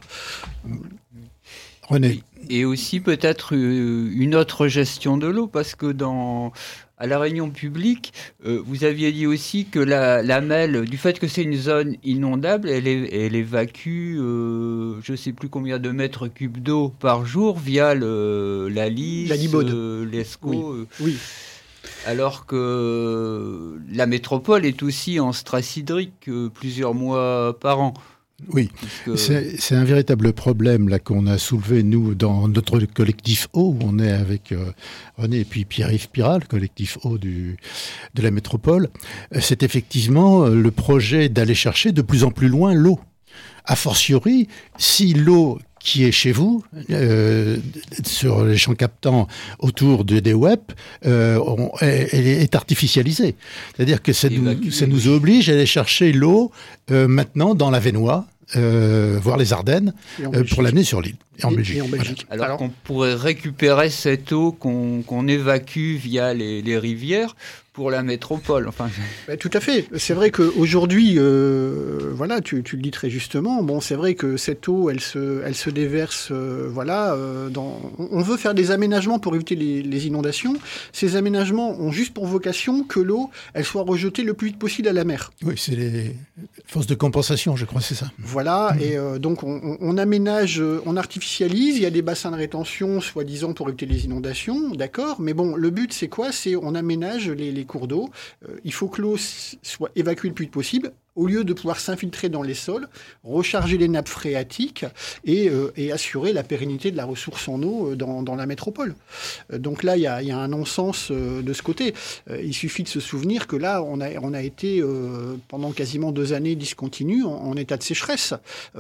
René. Et aussi peut-être une autre gestion de l'eau, parce que dans, à la réunion publique, euh, vous aviez dit aussi que la, la M E L, du fait que c'est une zone inondable, elle, est, elle évacue euh, je ne sais plus combien de mètres cubes d'eau par jour via le, la Lys, la Libaude, euh, l'Escaut. Oui. Euh, oui. Alors que la métropole est aussi en stress hydrique euh, plusieurs mois par an. Oui, que... c'est, c'est un véritable problème là qu'on a soulevé, nous, dans notre collectif eau, où on est avec euh, René et puis Pierre-Yves Piral, le collectif eau du, de la métropole. C'est effectivement le projet d'aller chercher de plus en plus loin l'eau. A fortiori, si l'eau qui est chez vous, euh, sur les champs captants autour de, des W E P, euh, on, elle est artificialisée. C'est-à-dire que ça nous, ça nous oblige à aller chercher l'eau euh, maintenant dans la Vénois, euh, voire les Ardennes, euh, pour l'amener sur l'île. Et en et, Belgique. Et en Belgique. Alors, Alors qu'on pourrait récupérer cette eau qu'on, qu'on évacue via les, les rivières pour la métropole. Enfin... Ben, tout à fait. C'est vrai qu'aujourd'hui, euh, voilà, tu, tu le dis très justement, bon, c'est vrai que cette eau, elle se, elle se déverse, euh, voilà, euh, dans... on veut faire des aménagements pour éviter les, les inondations. Ces aménagements ont juste pour vocation que l'eau, elle soit rejetée le plus vite possible à la mer. Oui, c'est les forces de compensation, je crois, c'est ça. Voilà, mmh. et euh, donc on, on aménage, on artificialise, il y a des bassins de rétention, soi-disant pour éviter les inondations, d'accord, mais bon, le but c'est quoi ? C'est on aménage les, les cours d'eau, euh, il faut que l'eau soit évacuée le plus vite possible, au lieu de pouvoir s'infiltrer dans les sols, recharger les nappes phréatiques et, euh, et assurer la pérennité de la ressource en eau dans, dans la métropole. Euh, donc là, il y a, y a un non-sens euh, de ce côté. Euh, il suffit de se souvenir que là, on a, on a été euh, pendant quasiment deux années discontinues en, en état de sécheresse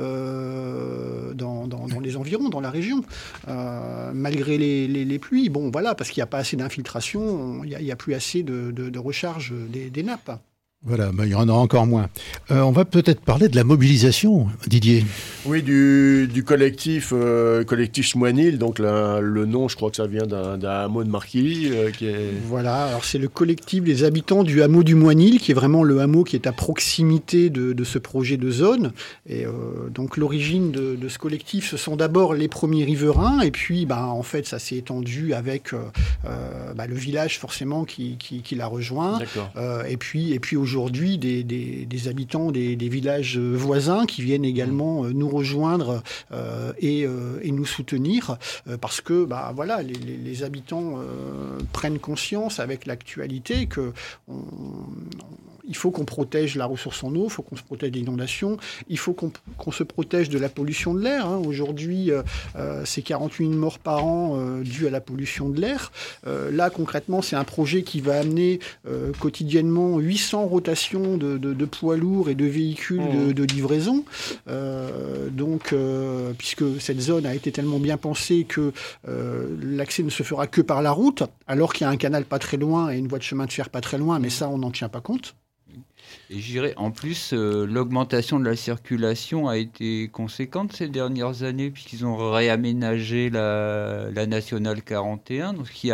euh, dans, dans, dans les environs, dans la région. Euh, malgré les, les, les pluies, bon voilà, parce qu'il n'y a pas assez d'infiltration, il n'y a, a plus assez de, de, de recharge des, des nappes. Voilà, mais il y en aura encore moins. Euh, on va peut-être parler de la mobilisation, Didier. Oui, du, du collectif, euh, collectif Schmoinil. Donc la, le nom, je crois que ça vient d'un, d'un hameau de Marquilly. Euh, qui est... Voilà, alors c'est le collectif des habitants du hameau du Moinil, qui est vraiment le hameau qui est à proximité de, de ce projet de zone. Et euh, donc l'origine de, de ce collectif, ce sont d'abord les premiers riverains, et puis bah, en fait ça s'est étendu avec euh, euh, bah, le village forcément qui, qui, qui l'a rejoint. Euh, et puis, et puis aujourd'hui, Aujourd'hui, des, des, des habitants des, des villages voisins qui viennent également nous rejoindre euh, et, euh, et nous soutenir euh, parce que bah, voilà, les, les, les habitants euh, prennent conscience avec l'actualité que on, il faut qu'on protège la ressource en eau, il faut qu'on se protège des inondations, il faut qu'on, qu'on se protège de la pollution de l'air. Hein. Aujourd'hui, euh, c'est quarante-huit morts par an euh, dues à la pollution de l'air. Euh, là, concrètement, c'est un projet qui va amener euh, quotidiennement huit cents rotations de, de, de poids lourds et de véhicules mmh. de, de livraison. Euh, donc, euh, puisque cette zone a été tellement bien pensée que euh, l'accès ne se fera que par la route, alors qu'il y a un canal pas très loin et une voie de chemin de fer pas très loin, mais ça, on n'en tient pas compte. Et je dirais, en plus, euh, l'augmentation de la circulation a été conséquente ces dernières années, puisqu'ils ont réaménagé la, la Nationale quarante et un, donc ce qui a amené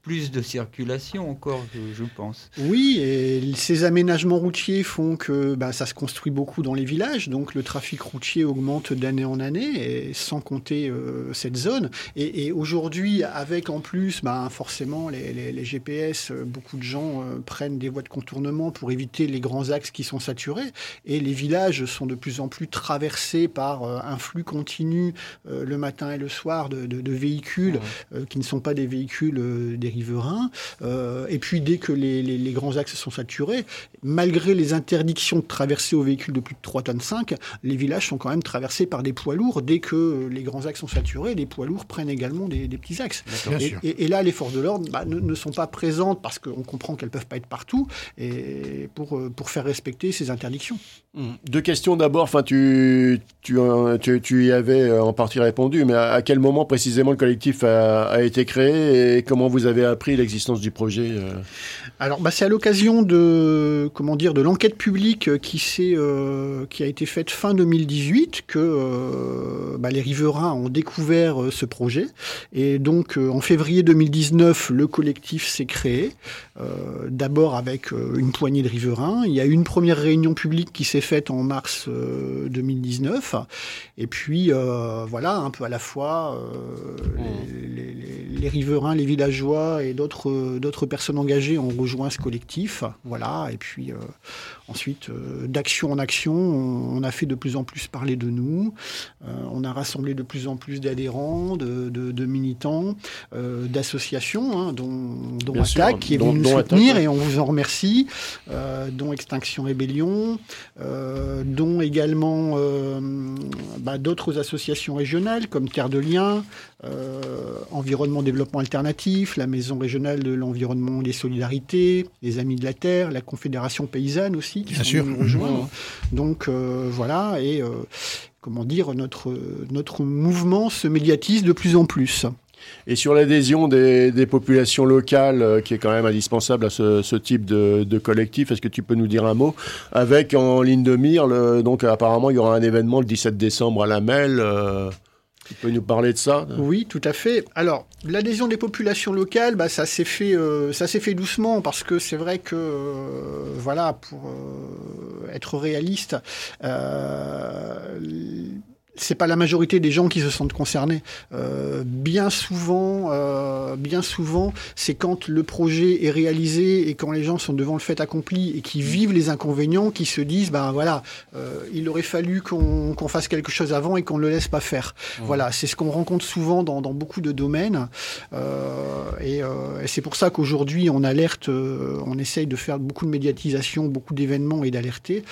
plus de circulation encore, je, je pense. Oui, et ces aménagements routiers font que bah, ça se construit beaucoup dans les villages, donc le trafic routier augmente d'année en année, et sans compter euh, cette zone. Et, et aujourd'hui, avec en plus, bah, forcément, les, les, les G P S, beaucoup de gens euh, prennent des voies de contournement pour éviter les grands axes qui sont saturés, et les villages sont de plus en plus traversés par euh, un flux continu euh, le matin et le soir de, de, de véhicules mmh. euh, qui ne sont pas des véhicules euh, des riverains. Euh, et puis, dès que les, les, les grands axes sont saturés, malgré les interdictions de traverser aux véhicules de plus de trois tonnes cinq, les villages sont quand même traversés par des poids lourds. Dès que les grands axes sont saturés, les poids lourds prennent également des, des petits axes. Et, et, et là, les forces de l'ordre bah, ne, ne sont pas présentes parce qu'on comprend qu'elles ne peuvent pas être partout et pour, pour faire respecter ces interdictions. Deux questions d'abord. Enfin, tu, tu, tu, tu y avais en partie répondu, mais à, à quel moment précisément le collectif a, a été créé et comment vous avez appris l'existence du projet euh... Alors, bah, c'est à l'occasion de, comment dire, de l'enquête publique qui, s'est, euh, qui a été faite fin deux mille dix-huit que euh, bah, les riverains ont découvert euh, ce projet. Et donc, euh, en février deux mille dix-neuf, le collectif s'est créé, euh, d'abord avec euh, une poignée de riverains. Il y a eu une première réunion publique qui s'est faite en mars euh, deux mille dix-neuf. Et puis, euh, voilà, un peu à la fois, euh, mmh. les, les, les riverains, les villageois et d'autres, d'autres personnes engagées ont rejoint ce collectif. Voilà. Et puis, euh, ensuite, euh, d'action en action, on, on a fait de plus en plus parler de nous. Euh, on a rassemblé de plus en plus d'adhérents, de, de, de militants, euh, d'associations, hein, dont, dont Attaque, qui est venu nous soutenir, Attaque, et on vous en remercie, euh, dont Extinction Rébellion, euh, dont également euh, bah, d'autres associations régionales, comme Terre de Liens, euh, Environnement Développement Alternatif, la Maison Régionale de l'Environnement et des Solidarités, les Amis de la Terre, la Confédération Paysanne aussi, qui Bien sont sûr. venus nous rejoindre. Mmh. Donc, euh, voilà, et... Euh, comment dire, notre, notre mouvement se médiatise de plus en plus. Et sur l'adhésion des, des populations locales, euh, qui est quand même indispensable à ce, ce type de, de collectif, est-ce que tu peux nous dire un mot? Avec en ligne de mire, le, donc apparemment il y aura un événement le dix-sept décembre à la Melle. Euh, tu peux nous parler de ça? Oui, tout à fait. Alors, l'adhésion des populations locales, bah, ça s'est fait, euh, ça s'est fait doucement, parce que c'est vrai que, euh, voilà, pour euh, être réaliste, euh, c'est pas la majorité des gens qui se sentent concernés. Euh, bien souvent, euh, bien souvent, c'est quand le projet est réalisé et quand les gens sont devant le fait accompli et qui vivent les inconvénients, qui se disent, ben voilà, euh, il aurait fallu qu'on, qu'on fasse quelque chose avant et qu'on ne le laisse pas faire. Mmh. Voilà, c'est ce qu'on rencontre souvent dans, dans beaucoup de domaines. Euh, et, euh, et c'est pour ça qu'aujourd'hui, on alerte, euh, on essaye de faire beaucoup de médiatisation, beaucoup d'événements et d'alerter.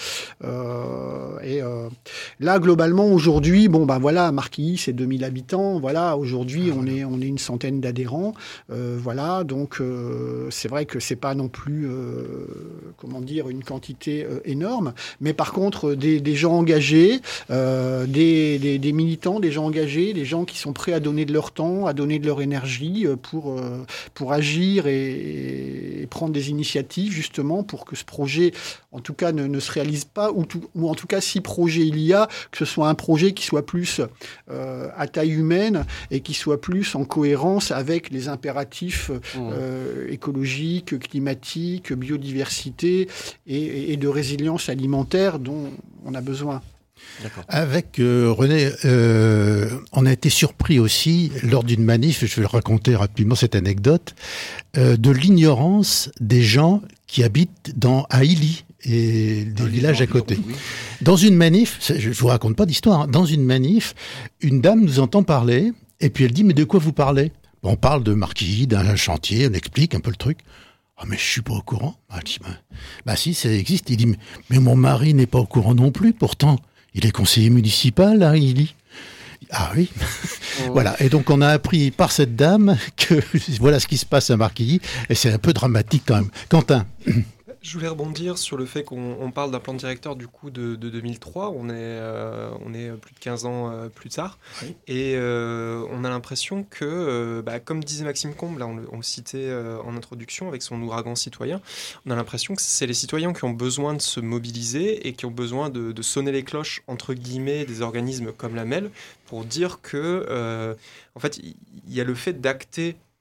Euh, et euh, là, globalement, aujourd'hui, bon, ben voilà, Marquilly, c'est deux mille habitants. Voilà, aujourd'hui, on est, on est une centaine d'adhérents. Euh, voilà, donc euh, c'est vrai que c'est pas non plus, euh, comment dire, une quantité euh, énorme. Mais par contre, des, des gens engagés, euh, des, des, des militants, des gens engagés, des gens qui sont prêts à donner de leur temps, à donner de leur énergie pour, euh, pour agir et, et prendre des initiatives, justement, pour que ce projet, en tout cas, ne, ne se réalise pas, ou, tout, ou en tout cas, si projet il y a, que ce soit un projet qui soit plus euh, à taille humaine et qui soit plus en cohérence avec les impératifs euh, mmh. écologiques, climatiques, biodiversité et, et de résilience alimentaire dont on a besoin. D'accord. Avec euh, René, euh, on a été surpris aussi lors d'une manif, je vais le raconter rapidement cette anecdote, euh, de l'ignorance des gens qui habitent dans à Illy et des villages à côté. Oui. Dans une manif, je ne vous raconte pas d'histoire, hein, dans une manif, une dame nous entend parler et puis elle dit « Mais de quoi vous parlez ?» On parle de Marquilly, d'un chantier, on explique un peu le truc. Ah, mais je suis pas au courant. Elle dit bah, « Bah si, ça existe. » Il dit « Mais mon mari n'est pas au courant non plus, pourtant. Il est conseiller municipal à Illy. » Ah oui. Oh. Voilà. Et donc, on a appris par cette dame que voilà ce qui se passe à Marquilly. Et c'est un peu dramatique quand même. Quentin. Je voulais rebondir sur le fait qu'on on parle d'un plan directeur du coup de, de deux mille trois. On est, euh, on est plus de quinze ans euh, plus tard. Oui. Et euh, on a l'impression que, euh, bah, comme disait Maxime Combe, là, on, le, on le citait euh, en introduction avec son ouragan citoyen, on a l'impression que c'est les citoyens qui ont besoin de se mobiliser et qui ont besoin de, de sonner les cloches, entre guillemets, des organismes comme la Melle pour dire que, euh, en fait, il y, y a le fait d'acter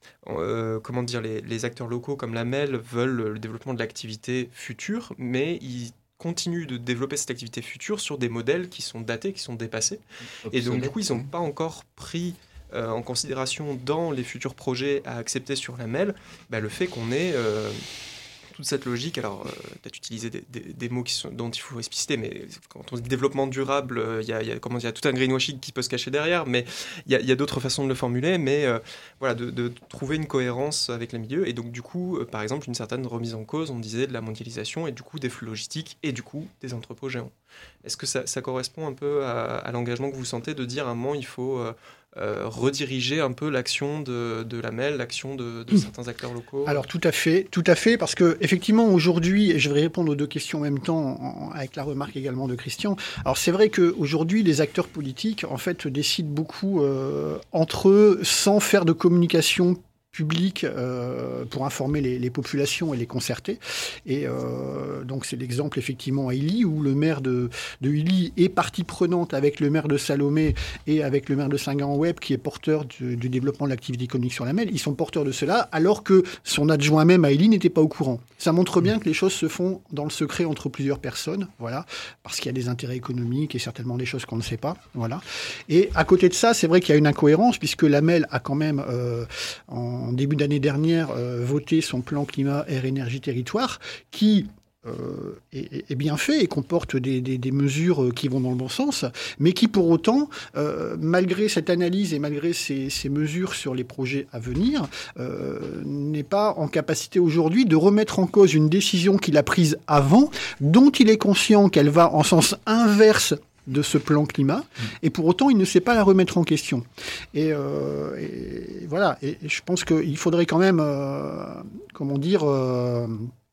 euh, comment dire, les, les acteurs locaux comme la M E L veulent le développement de l'activité future, mais ils continuent de développer cette activité future sur des modèles qui sont datés, qui sont dépassés. Obsolète. Et donc, du coup, ils n'ont pas encore pris euh, en considération dans les futurs projets à accepter sur la M E L bah, le fait qu'on ait euh, toute cette logique. Alors, euh, peut-être utiliser des, des, des mots qui sont, dont il faut expliciter, mais quand on dit développement durable, il euh, y, a, y, a, comment dire, y a tout un greenwashing qui peut se cacher derrière, mais il y, y a d'autres façons de le formuler, mais euh, voilà, de, de trouver une cohérence avec les milieux. Et donc, du coup, euh, par exemple, une certaine remise en cause, on disait, de la mondialisation et du coup des flux logistiques et du coup des entrepôts géants. Est-ce que ça, ça correspond un peu à, à l'engagement que vous sentez de dire à un moment il faut euh, euh, rediriger un peu l'action de, de la M E L, l'action de, de certains acteurs locaux? Alors tout à fait, tout à fait, parce que effectivement aujourd'hui, et je vais répondre aux deux questions en même temps, en, avec la remarque également de Christian. Alors c'est vrai qu'aujourd'hui les acteurs politiques en fait décident beaucoup euh, entre eux sans faire de communication public euh, pour informer les, les populations et les concerter. Et euh, donc c'est l'exemple effectivement à Illy où le maire de, de Illy est partie prenante avec le maire de Salomé et avec le maire de Saint-Gain-en-Web qui est porteur du, du développement de l'activité économique sur la M E L. Ils sont porteurs de cela alors que son adjoint même à Illy n'était pas au courant. Ça montre bien que les choses se font dans le secret entre plusieurs personnes, voilà, parce qu'il y a des intérêts économiques et certainement des choses qu'on ne sait pas, voilà. Et à côté de ça, c'est vrai qu'il y a une incohérence puisque la M E L a quand même euh, en en début d'année dernière, euh, voté son plan climat, air, énergie, territoire, qui euh, est, est bien fait et comporte des, des, des mesures qui vont dans le bon sens, mais qui pour autant, euh, malgré cette analyse et malgré ces, ces mesures sur les projets à venir, euh, n'est pas en capacité aujourd'hui de remettre en cause une décision qu'il a prise avant, dont il est conscient qu'elle va en sens inverse de ce plan climat, et pour autant, il ne sait pas la remettre en question. Et, euh, et voilà, et, et je pense qu'il faudrait quand même, euh, comment dire, euh,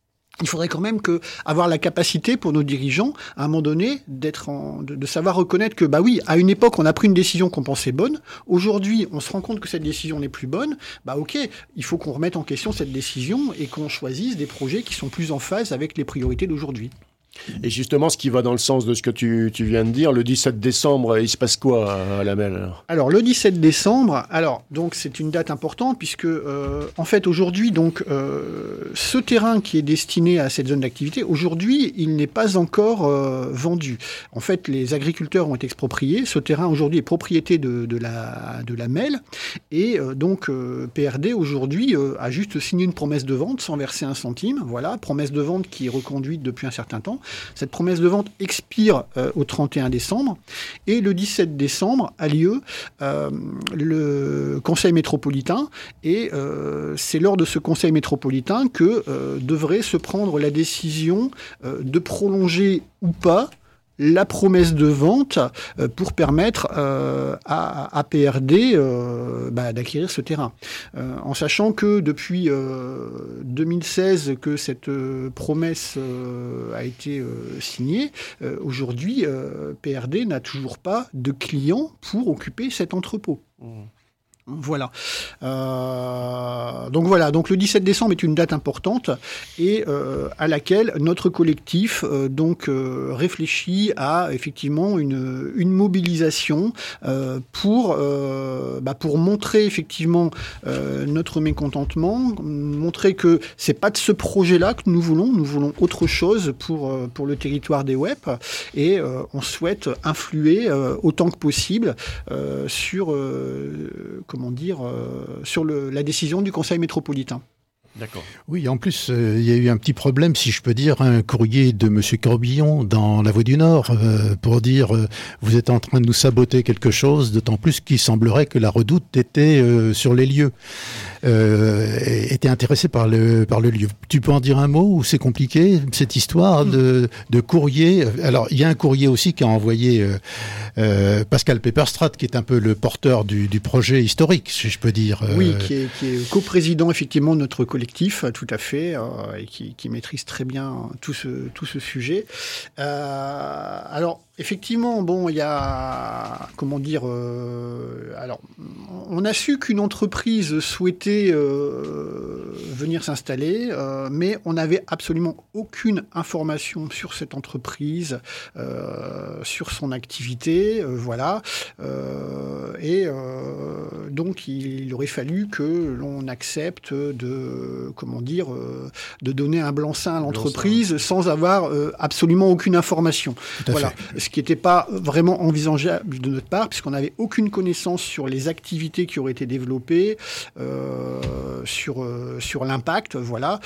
il faudrait quand même que, avoir la capacité pour nos dirigeants, à un moment donné, d'être en, de, de savoir reconnaître que, bah oui, à une époque, on a pris une décision qu'on pensait bonne, aujourd'hui, on se rend compte que cette décision n'est plus bonne, bah ok, il faut qu'on remette en question cette décision et qu'on choisisse des projets qui sont plus en phase avec les priorités d'aujourd'hui. Et justement, ce qui va dans le sens de ce que tu, tu viens de dire, le dix-sept décembre, il se passe quoi à la M E L alors, alors le dix-sept décembre, alors donc c'est une date importante puisque euh, en fait aujourd'hui donc euh, ce terrain qui est destiné à cette zone d'activité, aujourd'hui il n'est pas encore euh, vendu. En fait, les agriculteurs ont été expropriés. Ce terrain aujourd'hui est propriété de, de la de la M E L et euh, donc euh, P R D aujourd'hui euh, a juste signé une promesse de vente sans verser un centime. Voilà, promesse de vente qui est reconduite depuis un certain temps. Cette promesse de vente expire euh, au trente et un décembre et le dix-sept décembre a lieu euh, le conseil métropolitain et euh, c'est lors de ce conseil métropolitain que euh, devrait se prendre la décision euh, de prolonger ou pas la promesse de vente euh, pour permettre euh, à, à P R D euh, bah, d'acquérir ce terrain. Euh, en sachant que depuis euh, deux mille seize que cette euh, promesse euh, a été euh, signée, euh, aujourd'hui euh, P R D n'a toujours pas de clients pour occuper cet entrepôt. Mmh. Voilà. Euh, donc voilà. Donc le dix-sept décembre est une date importante et euh, à laquelle notre collectif euh, donc euh, réfléchit à effectivement une, une mobilisation euh, pour euh, bah, pour montrer effectivement euh, notre mécontentement, montrer que c'est pas de ce projet-là que nous voulons. Nous voulons autre chose pour euh, pour le territoire des W E P et euh, on souhaite influer euh, autant que possible euh, sur euh, comment dire, euh, sur le, la décision du Conseil métropolitain. D'accord. Oui, en plus, euh, il y a eu un petit problème, si je peux dire, un courrier de M. Corbillon dans La Voix du Nord euh, pour dire euh, vous êtes en train de nous saboter quelque chose, d'autant plus qu'il semblerait que la Redoute était euh, sur les lieux, euh, était intéressée par le, par le lieu. Tu peux en dire un mot ou c'est compliqué, cette histoire de, de courrier? Alors, il y a un courrier aussi qu'a envoyé euh, euh, Pascal Pepperstrat, qui est un peu le porteur du, du projet historique, si je peux dire. Euh... Oui, qui est, qui est coprésident, effectivement, de notre collectif. Tout à fait, euh, et qui, qui maîtrise très bien tout ce, tout ce sujet. Euh, alors, effectivement, bon, il y a, comment dire, euh, alors, on a su qu'une entreprise souhaitait euh, venir s'installer, euh, mais on n'avait absolument aucune information sur cette entreprise, euh, sur son activité, euh, voilà. Euh, et euh, donc il, il aurait fallu que l'on accepte de, comment dire, euh, de donner un blanc-seing à l'entreprise blanc-seing. sans avoir euh, absolument aucune information. Voilà, fait. Ce qui n'était pas vraiment envisageable de notre part, puisqu'on n'avait aucune connaissance sur les activités qui auraient été développées, euh, sur euh, sur l'impact. Voilà,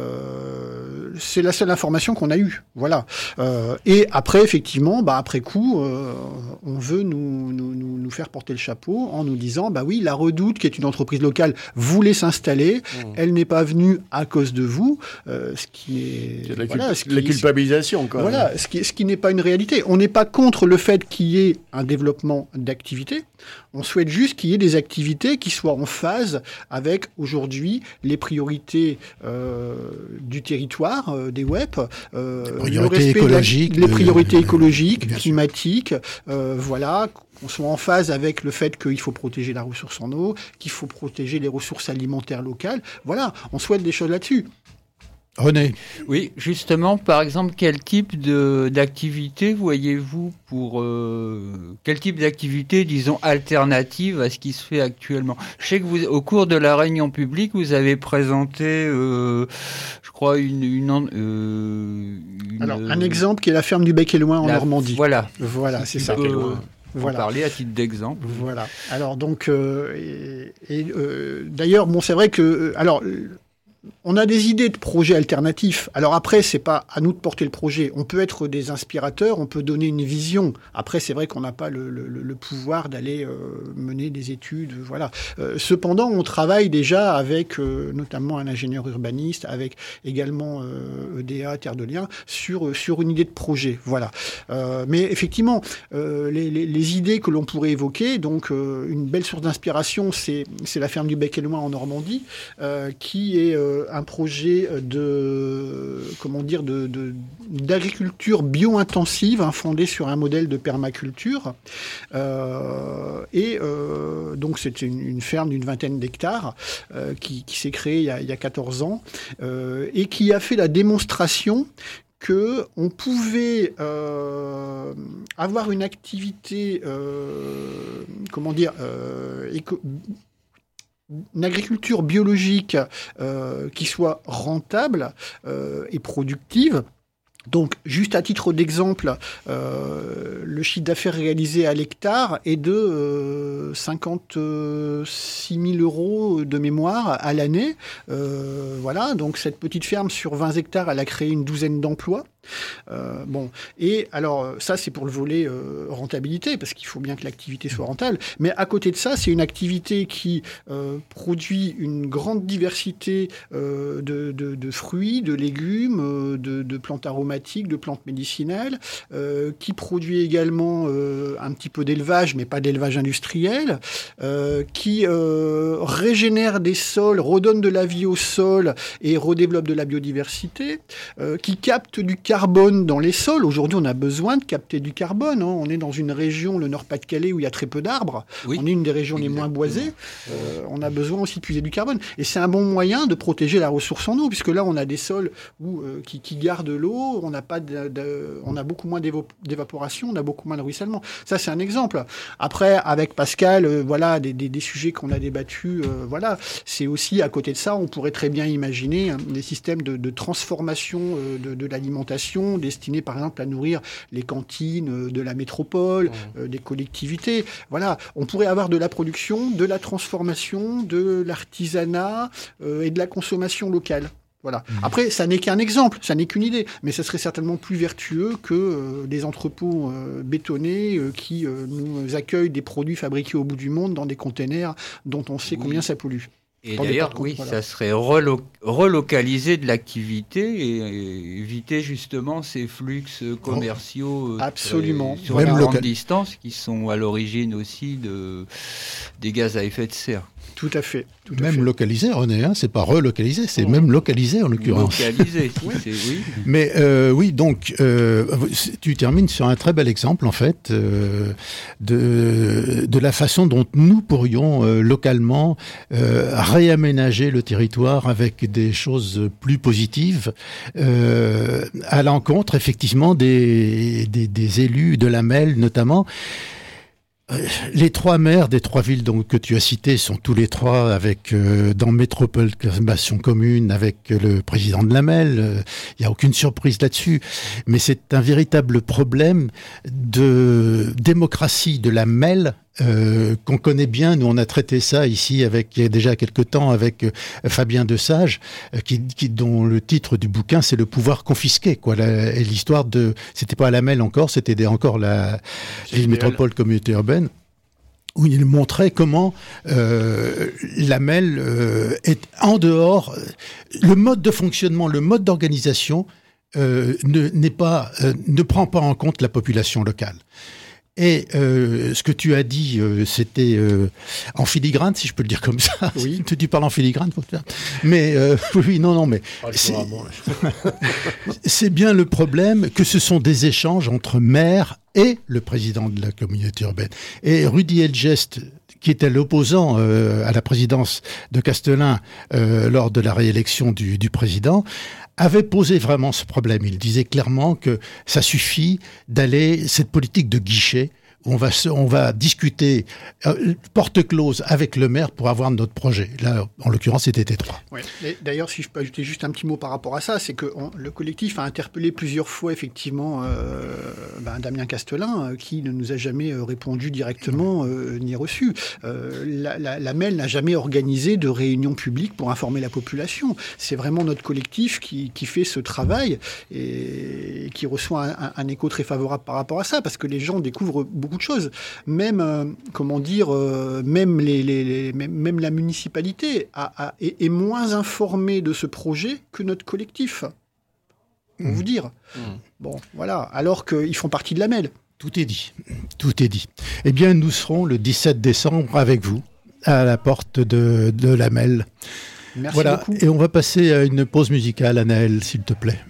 euh, c'est la seule information qu'on a eue. Voilà, euh, et après effectivement, bah après coup, euh, on veut nous, nous nous nous faire porter le chapeau en nous disant, bah oui, la Redoute, qui est une entreprise locale, voulait s'installer, mmh. elle n'est pas venue à cause de vous, euh, ce qui est... C'est la, voilà, cul- ce qui, la culpabilisation, quoi. Voilà, ce qui, ce qui n'est pas une réalité. On n'est pas contre le fait qu'il y ait un développement d'activités, on souhaite juste qu'il y ait des activités qui soient en phase avec, aujourd'hui, les priorités euh, du territoire, euh, des W E P, euh, le respect écologique, la, les priorités de, écologiques, euh, climatiques, euh, voilà, qu'on soit en phase avec le fait qu'il faut protéger la ressource en eau, qu'il faut protéger les ressources alimentaires locales. Voilà, on souhaite des choses là-dessus. René. Oui, justement, par exemple, quel type de, d'activité voyez-vous pour... Euh, quel type d'activité, disons, alternative à ce qui se fait actuellement ? Je sais que vous, au cours de la réunion publique, vous avez présenté, euh, je crois, une... une, euh, une Alors, un exemple qui est la ferme du Bec et Loin en la, Normandie. Voilà. Voilà, c'est ça. Euh, Voilà. Parler à titre d'exemple. Voilà. Alors donc, euh, et, et euh, d'ailleurs, bon, c'est vrai que, alors, on a des idées de projets alternatifs. Alors après, c'est pas à nous de porter le projet. On peut être des inspirateurs, on peut donner une vision. Après, c'est vrai qu'on n'a pas le, le, le pouvoir d'aller euh, mener des études. Voilà. Euh, cependant, on travaille déjà avec euh, notamment un ingénieur urbaniste, avec également euh, E D A, Terre de Liens, sur sur une idée de projet. Voilà. Euh, mais effectivement, euh, les, les, les idées que l'on pourrait évoquer, donc euh, une belle source d'inspiration, c'est c'est la ferme du Bec et Loin en Normandie, euh, qui est euh, un projet de, comment dire, de, de, d'agriculture bio-intensive, hein, fondé sur un modèle de permaculture. Euh, et euh, donc, c'est une, une ferme d'une vingtaine d'hectares euh, qui, qui s'est créée il y a, il y a quatorze ans euh, et qui a fait la démonstration qu'on pouvait euh, avoir une activité, euh, comment dire, euh, éco- une agriculture biologique euh, qui soit rentable euh, et productive. Donc, juste à titre d'exemple, euh, le chiffre d'affaires réalisé à l'hectare est de euh, cinquante-six mille euros de mémoire à l'année. Euh, voilà, donc cette petite ferme sur vingt hectares, elle a créé une douzaine d'emplois. Euh, bon, et alors ça c'est pour le volet euh, rentabilité, parce qu'il faut bien que l'activité soit rentable, mais à côté de ça c'est une activité qui euh, produit une grande diversité euh, de, de, de fruits, de légumes, euh, de, de plantes aromatiques, de plantes médicinales, euh, qui produit également euh, un petit peu d'élevage, mais pas d'élevage industriel, euh, qui euh, régénère des sols, redonne de la vie au sol et redéveloppe de la biodiversité, euh, qui capte du carbone dans les sols. Aujourd'hui, on a besoin de capter du carbone. Hein. On est dans une région, le Nord-Pas-de-Calais, où il y a très peu d'arbres. Oui. On est une des régions Exactement. les moins boisées. Euh, on a besoin aussi de puiser du carbone. Et c'est un bon moyen de protéger la ressource en eau, puisque là, on a des sols où, euh, qui, qui gardent l'eau. On n'a pas de, de, on a beaucoup moins d'évo- d'évaporation, on a beaucoup moins de ruissellement. Ça, c'est un exemple. Après, avec Pascal, euh, voilà, des, des, des sujets qu'on a débattus. Euh, voilà, c'est aussi à côté de ça, on pourrait très bien imaginer hein, des systèmes de, de transformation euh, de, de l'alimentation destinés par exemple à nourrir les cantines de la métropole, mmh. euh, des collectivités. Voilà, on pourrait avoir de la production, de la transformation, de l'artisanat euh, et de la consommation locale. Voilà. Mmh. Après, ça n'est qu'un exemple, ça n'est qu'une idée, mais ça serait certainement plus vertueux que euh, des entrepôts euh, bétonnés euh, qui euh, nous accueillent des produits fabriqués au bout du monde dans des containers dont on sait oui. combien ça pollue. Et d'ailleurs, oui, voilà. ça serait relo- relocaliser de l'activité et, et éviter justement ces flux commerciaux oh, absolument. Euh, sur Même de grandes distances qui sont à l'origine aussi de, des gaz à effet de serre. Tout à fait. Tout même à fait. localisé, René, hein, c'est pas relocalisé, c'est oh. même localisé en l'occurrence. Localisé, oui. C'est, oui. Mais euh, oui, donc euh, tu termines sur un très bel exemple en fait euh, de de la façon dont nous pourrions euh, localement euh, réaménager le territoire avec des choses plus positives euh, à l'encontre effectivement des des, des élus de la M E L notamment. Les trois maires des trois villes donc, que tu as citées sont tous les trois avec, euh, dans Métropole Consommation Commune avec le président de l'Amel. Il euh, n'y a aucune surprise là-dessus. Mais c'est un véritable problème de démocratie de l'Amel euh, qu'on connaît bien. Nous, on a traité ça ici avec, il y a déjà quelque temps avec euh, Fabien Desage, euh, qui, qui, dont le titre du bouquin, c'est Le pouvoir confisqué. Quoi, la, et l'histoire de... C'était pas l'Amel encore, c'était des, encore la ville métropole communauté urbaine, où il montrait comment euh, l'Amel euh, est en dehors, le mode de fonctionnement, le mode d'organisation euh, ne, n'est pas, euh, ne prend pas en compte la population locale. Et euh, ce que tu as dit, euh, c'était euh, en filigrane, si je peux le dire comme ça. Oui. Tu, tu parles en filigrane, faut faire. Mais euh, oui, non, non, mais ah, c'est, c'est bien le problème que ce sont des échanges entre maires et le président de la communauté urbaine. Et Rudy Elgest, qui était l'opposant euh, à la présidence de Castelin euh, lors de la réélection du, du président, avait posé vraiment ce problème. Il disait clairement que ça suffit d'aller, cette politique de guichet, où on va, on va discuter euh, porte close avec le maire pour avoir notre projet. Là, en l'occurrence, c'était T trois. Oui. Et d'ailleurs, si je peux ajouter juste un petit mot par rapport à ça, c'est que on, le collectif a interpellé plusieurs fois, effectivement, euh, ben, Damien Castelin, euh, qui ne nous a jamais euh, répondu directement euh, ni reçu. Euh, la, la, la M E L n'a jamais organisé de réunion publique pour informer la population. C'est vraiment notre collectif qui, qui fait ce travail et qui reçoit un, un, un écho très favorable par rapport à ça, parce que les gens découvrent beaucoup de choses. Même, euh, comment dire, euh, même, les, les, les, même, même la municipalité a, a, est, est moins informée de ce projet que notre collectif. Pour mmh. vous dire. Mmh. Bon, voilà. Alors qu'ils font partie de la M E L. Tout est dit. Tout est dit. Eh bien, nous serons le dix-sept décembre avec vous à la porte de, de la M E L. Merci voilà. beaucoup. Et on va passer à une pause musicale, Anaël, s'il te plaît.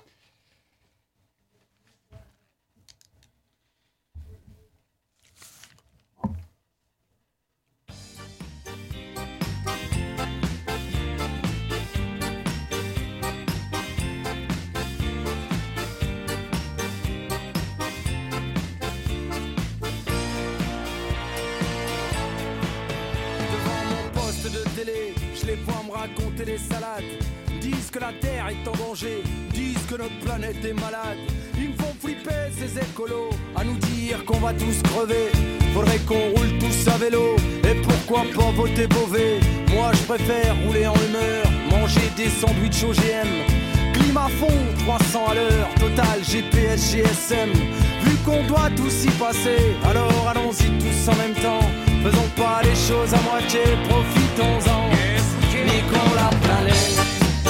Raconter les salades, disent que la terre est en danger, disent que notre planète est malade. Ils me font flipper ces écolos, à nous dire qu'on va tous crever. Faudrait qu'on roule tous à vélo, et pourquoi pas voter Beauvais. Moi je préfère rouler en humeur, manger des sandwichs O G M. Climat fond, trois cents à l'heure, total G P S, G S M. Vu qu'on doit tous y passer, alors allons-y tous en même temps. Faisons pas les choses à moitié, profitons-en. Niquons la planète,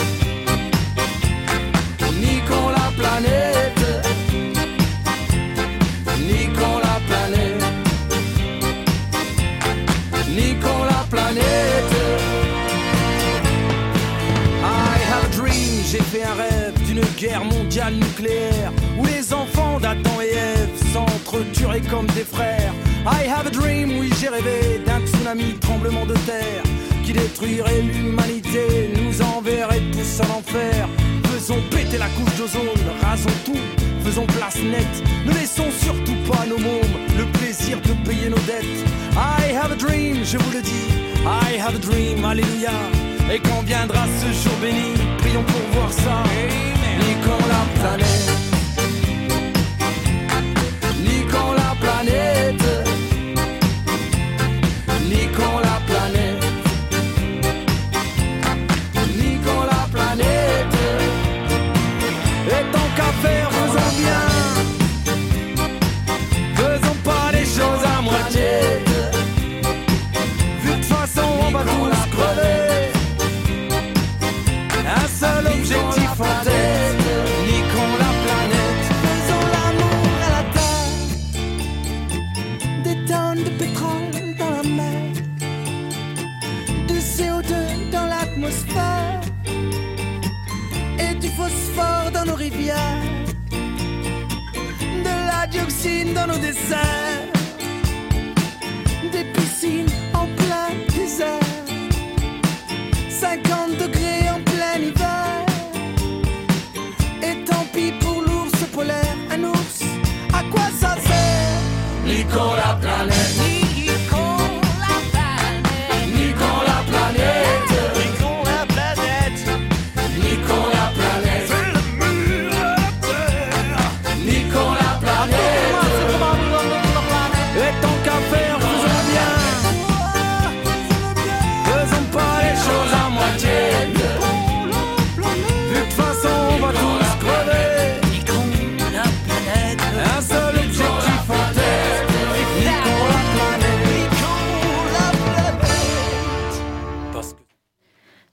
niquons la planète, niquons la planète, niquons la planète. I have a dream, j'ai fait un rêve d'une guerre mondiale nucléaire où les enfants d'Adam et Ève s'entretueraient comme des frères. I have a dream, oui j'ai rêvé d'un tsunami, tremblement de terre qui détruirait l'humanité, nous enverrait tous en enfer. Faisons péter la couche d'ozone, rasons tout, faisons place nette. Ne laissons surtout pas nos mômes le plaisir de payer nos dettes. I have a dream, je vous le dis, I have a dream, alléluia. Et quand viendra ce jour béni, prions pour voir ça. Niquons la planète, niquons la planète, niquons la planète. Et tant qu'à faire, faisons bien. Faisons pas les choses à moitié. Vu de toute façon, on va tous crever. Un seul objectif en tête. Niquons la planète. Faisons l'amour à la terre. Des tonnes de pétrole dans la mer. Du C O deux dans l'atmosphère. Du phosphore dans nos rivières, de la dioxine dans nos déserts, des piscines en plein désert, cinquante degrés en plein hiver. Et tant pis pour l'ours polaire, un ours, à quoi ça sert? Niquons la planète.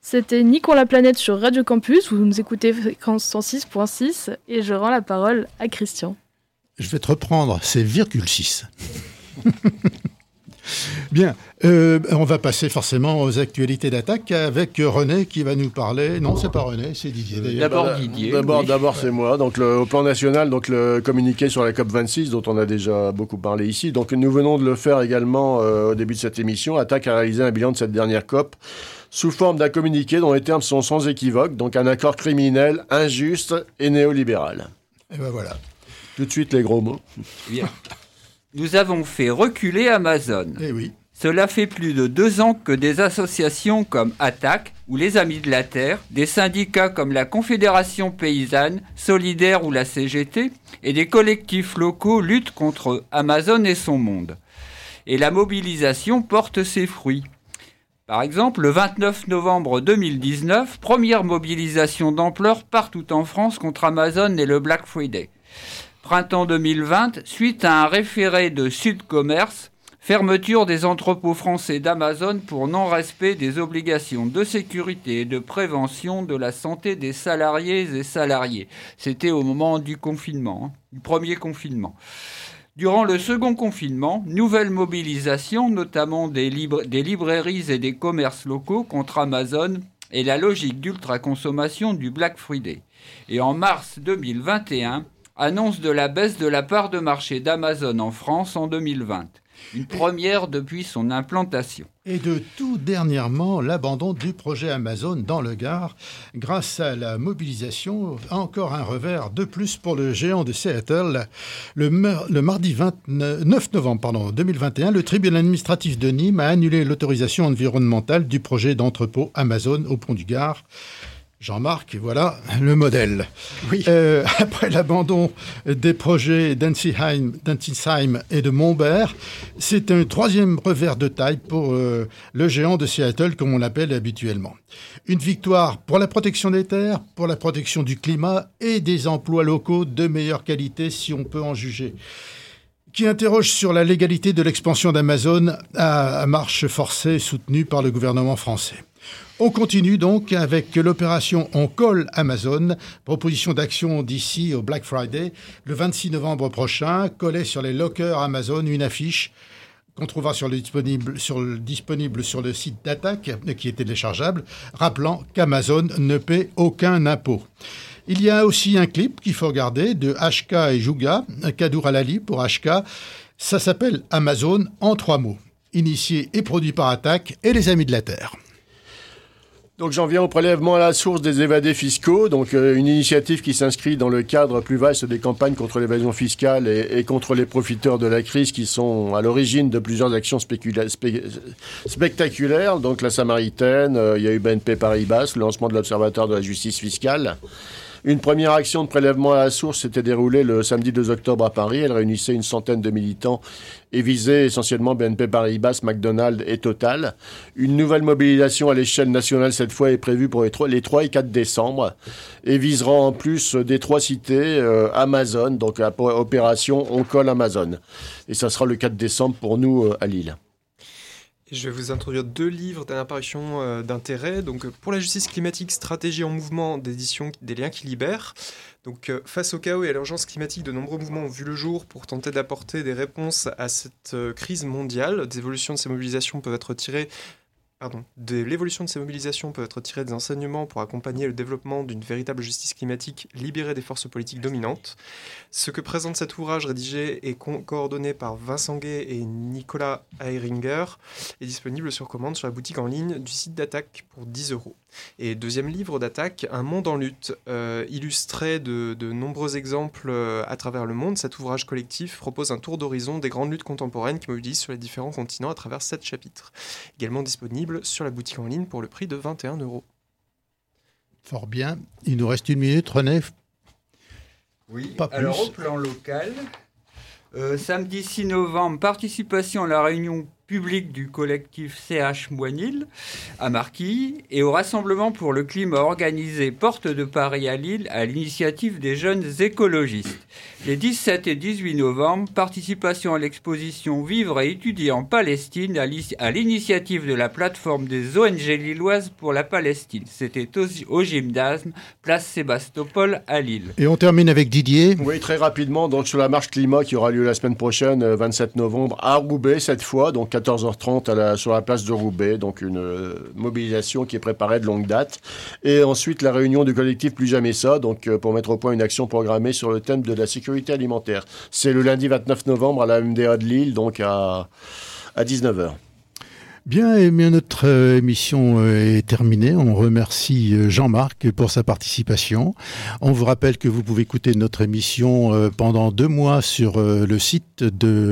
C'était Nick on la planète sur Radio Campus, vous nous écoutez fréquence cent six virgule six et je rends la parole à Christian. Je vais te reprendre, c'est virgule six. Bien, euh, on va passer forcément aux actualités d'attaque avec René qui va nous parler. Non, c'est pas René, c'est Didier d'ailleurs. D'abord Didier. D'abord, oui. d'abord c'est moi. Donc le, au plan national, donc le communiqué sur la COP vingt-six, dont on a déjà beaucoup parlé ici. Donc nous venons de le faire également euh, au début de cette émission. Attaque a réalisé un bilan de cette dernière COP sous forme d'un communiqué dont les termes sont sans équivoque. Donc un accord criminel, injuste et néolibéral. Et ben voilà. Tout de suite les gros mots. Bien. Nous avons fait reculer Amazon. Eh oui. Cela fait plus de deux ans que des associations comme Attaque ou les Amis de la Terre, des syndicats comme la Confédération Paysanne, Solidaire ou la C G T, et des collectifs locaux luttent contre Amazon et son monde. Et la mobilisation porte ses fruits. Par exemple, le vingt-neuf novembre deux mille dix-neuf, première mobilisation d'ampleur partout en France contre Amazon et le Black Friday. Printemps deux mille vingt, suite à un référé de Sud Commerce, fermeture des entrepôts français d'Amazon pour non-respect des obligations de sécurité et de prévention de la santé des salariés et salariés. C'était au moment du confinement, hein, du premier confinement. Durant le second confinement, nouvelle mobilisation, notamment des, libra- des librairies et des commerces locaux contre Amazon et la logique d'ultra-consommation du Black Friday. Et en mars deux mille vingt et un, annonce de la baisse de la part de marché d'Amazon en France en deux mille vingt. Une première depuis son implantation. Et de tout dernièrement, l'abandon du projet Amazon dans le Gard. Grâce à la mobilisation, encore un revers de plus pour le géant de Seattle. Le, mer- le mardi vingt-neuf novembre pardon, deux mille vingt et un, le tribunal administratif de Nîmes a annulé l'autorisation environnementale du projet d'entrepôt Amazon au pont du Gard. Jean-Marc, voilà le modèle. Oui. Euh, après l'abandon des projets d'Ensisheim, d'Ensisheim et de Montbert, c'est un troisième revers de taille pour euh, le géant de Seattle, comme on l'appelle habituellement. Une victoire pour la protection des terres, pour la protection du climat et des emplois locaux de meilleure qualité, si on peut en juger, qui interroge sur la légalité de l'expansion d'Amazon à, à marche forcée soutenue par le gouvernement français. On continue donc avec l'opération On colle Amazon, proposition d'action d'ici au Black Friday. Le vingt-six novembre prochain, collait sur les lockers Amazon une affiche qu'on trouvera sur le disponible, sur le, disponible sur le site d'Attaque, qui est téléchargeable, rappelant qu'Amazon ne paie aucun impôt. Il y a aussi un clip qu'il faut regarder de H K et Juga, Kadour Alali pour H K. Ça s'appelle Amazon en trois mots. Initié et produit par Attaque et les Amis de la Terre. Donc j'en viens au prélèvement à la source des évadés fiscaux, donc euh, une initiative qui s'inscrit dans le cadre plus vaste des campagnes contre l'évasion fiscale et, et contre les profiteurs de la crise qui sont à l'origine de plusieurs actions spécula- spé- spectaculaires. Donc la Samaritaine, euh, il y a eu B N P Paribas, le lancement de l'Observatoire de la justice fiscale. Une première action de prélèvement à la source s'était déroulée le samedi deux octobre à Paris. Elle réunissait une centaine de militants et visait essentiellement B N P Paribas, McDonald's et Total. Une nouvelle mobilisation à l'échelle nationale cette fois est prévue pour les trois, les trois et quatre décembre et visera en plus des trois cités euh, Amazon, donc la opération On colle Amazon. Et ça sera le quatre décembre pour nous euh, à Lille. Et je vais vous introduire deux livres d'apparition euh, d'intérêt. Donc, pour la justice climatique, stratégie en mouvement d'édition des liens qui libèrent. Donc, euh, face au chaos et à l'urgence climatique, de nombreux mouvements ont vu le jour pour tenter d'apporter des réponses à cette euh, crise mondiale. Des évolutions de ces mobilisations peuvent être tirées Pardon. De l'évolution de ces mobilisations peut être tirée des enseignements pour accompagner le développement d'une véritable justice climatique libérée des forces politiques dominantes. Ce que présente cet ouvrage rédigé et co- coordonné par Vincent Gay et Nicolas Heiringer est disponible sur commande sur la boutique en ligne du site d'Attaque pour dix euros. Et deuxième livre d'Attaque, Un monde en lutte, euh, illustré de, de nombreux exemples euh, à travers le monde. Cet ouvrage collectif propose un tour d'horizon des grandes luttes contemporaines qui mobilisent sur les différents continents à travers sept chapitres. Également disponible sur la boutique en ligne pour le prix de vingt et un euros. Fort bien. Il nous reste une minute, René. Oui, Pas alors plus. au plan local, euh, samedi six novembre, participation à la réunion public du collectif C H Moinil à Marquilles et au Rassemblement pour le climat organisé Porte de Paris à Lille à l'initiative des jeunes écologistes. Les dix-sept et dix-huit novembre, participation à l'exposition Vivre et étudier en Palestine à l'initiative de la plateforme des O N G lilloises pour la Palestine. C'était au, au gymnase, place Sébastopol à Lille. Et on termine avec Didier. Oui, très rapidement, donc sur la marche climat qui aura lieu la semaine prochaine, vingt-sept novembre, à Roubaix cette fois, donc quatorze heures trente à la, sur la place de Roubaix, donc une euh, mobilisation qui est préparée de longue date. Et ensuite, la réunion du collectif Plus Jamais Ça, donc euh, pour mettre au point une action programmée sur le thème de la sécurité alimentaire. C'est le lundi vingt-neuf novembre à la M D A de Lille, donc à, à dix-neuf heures. Bien, et bien notre euh, émission euh, est terminée. On remercie euh, Jean-Marc pour sa participation. On vous rappelle que vous pouvez écouter notre émission euh, pendant deux mois sur euh, le site de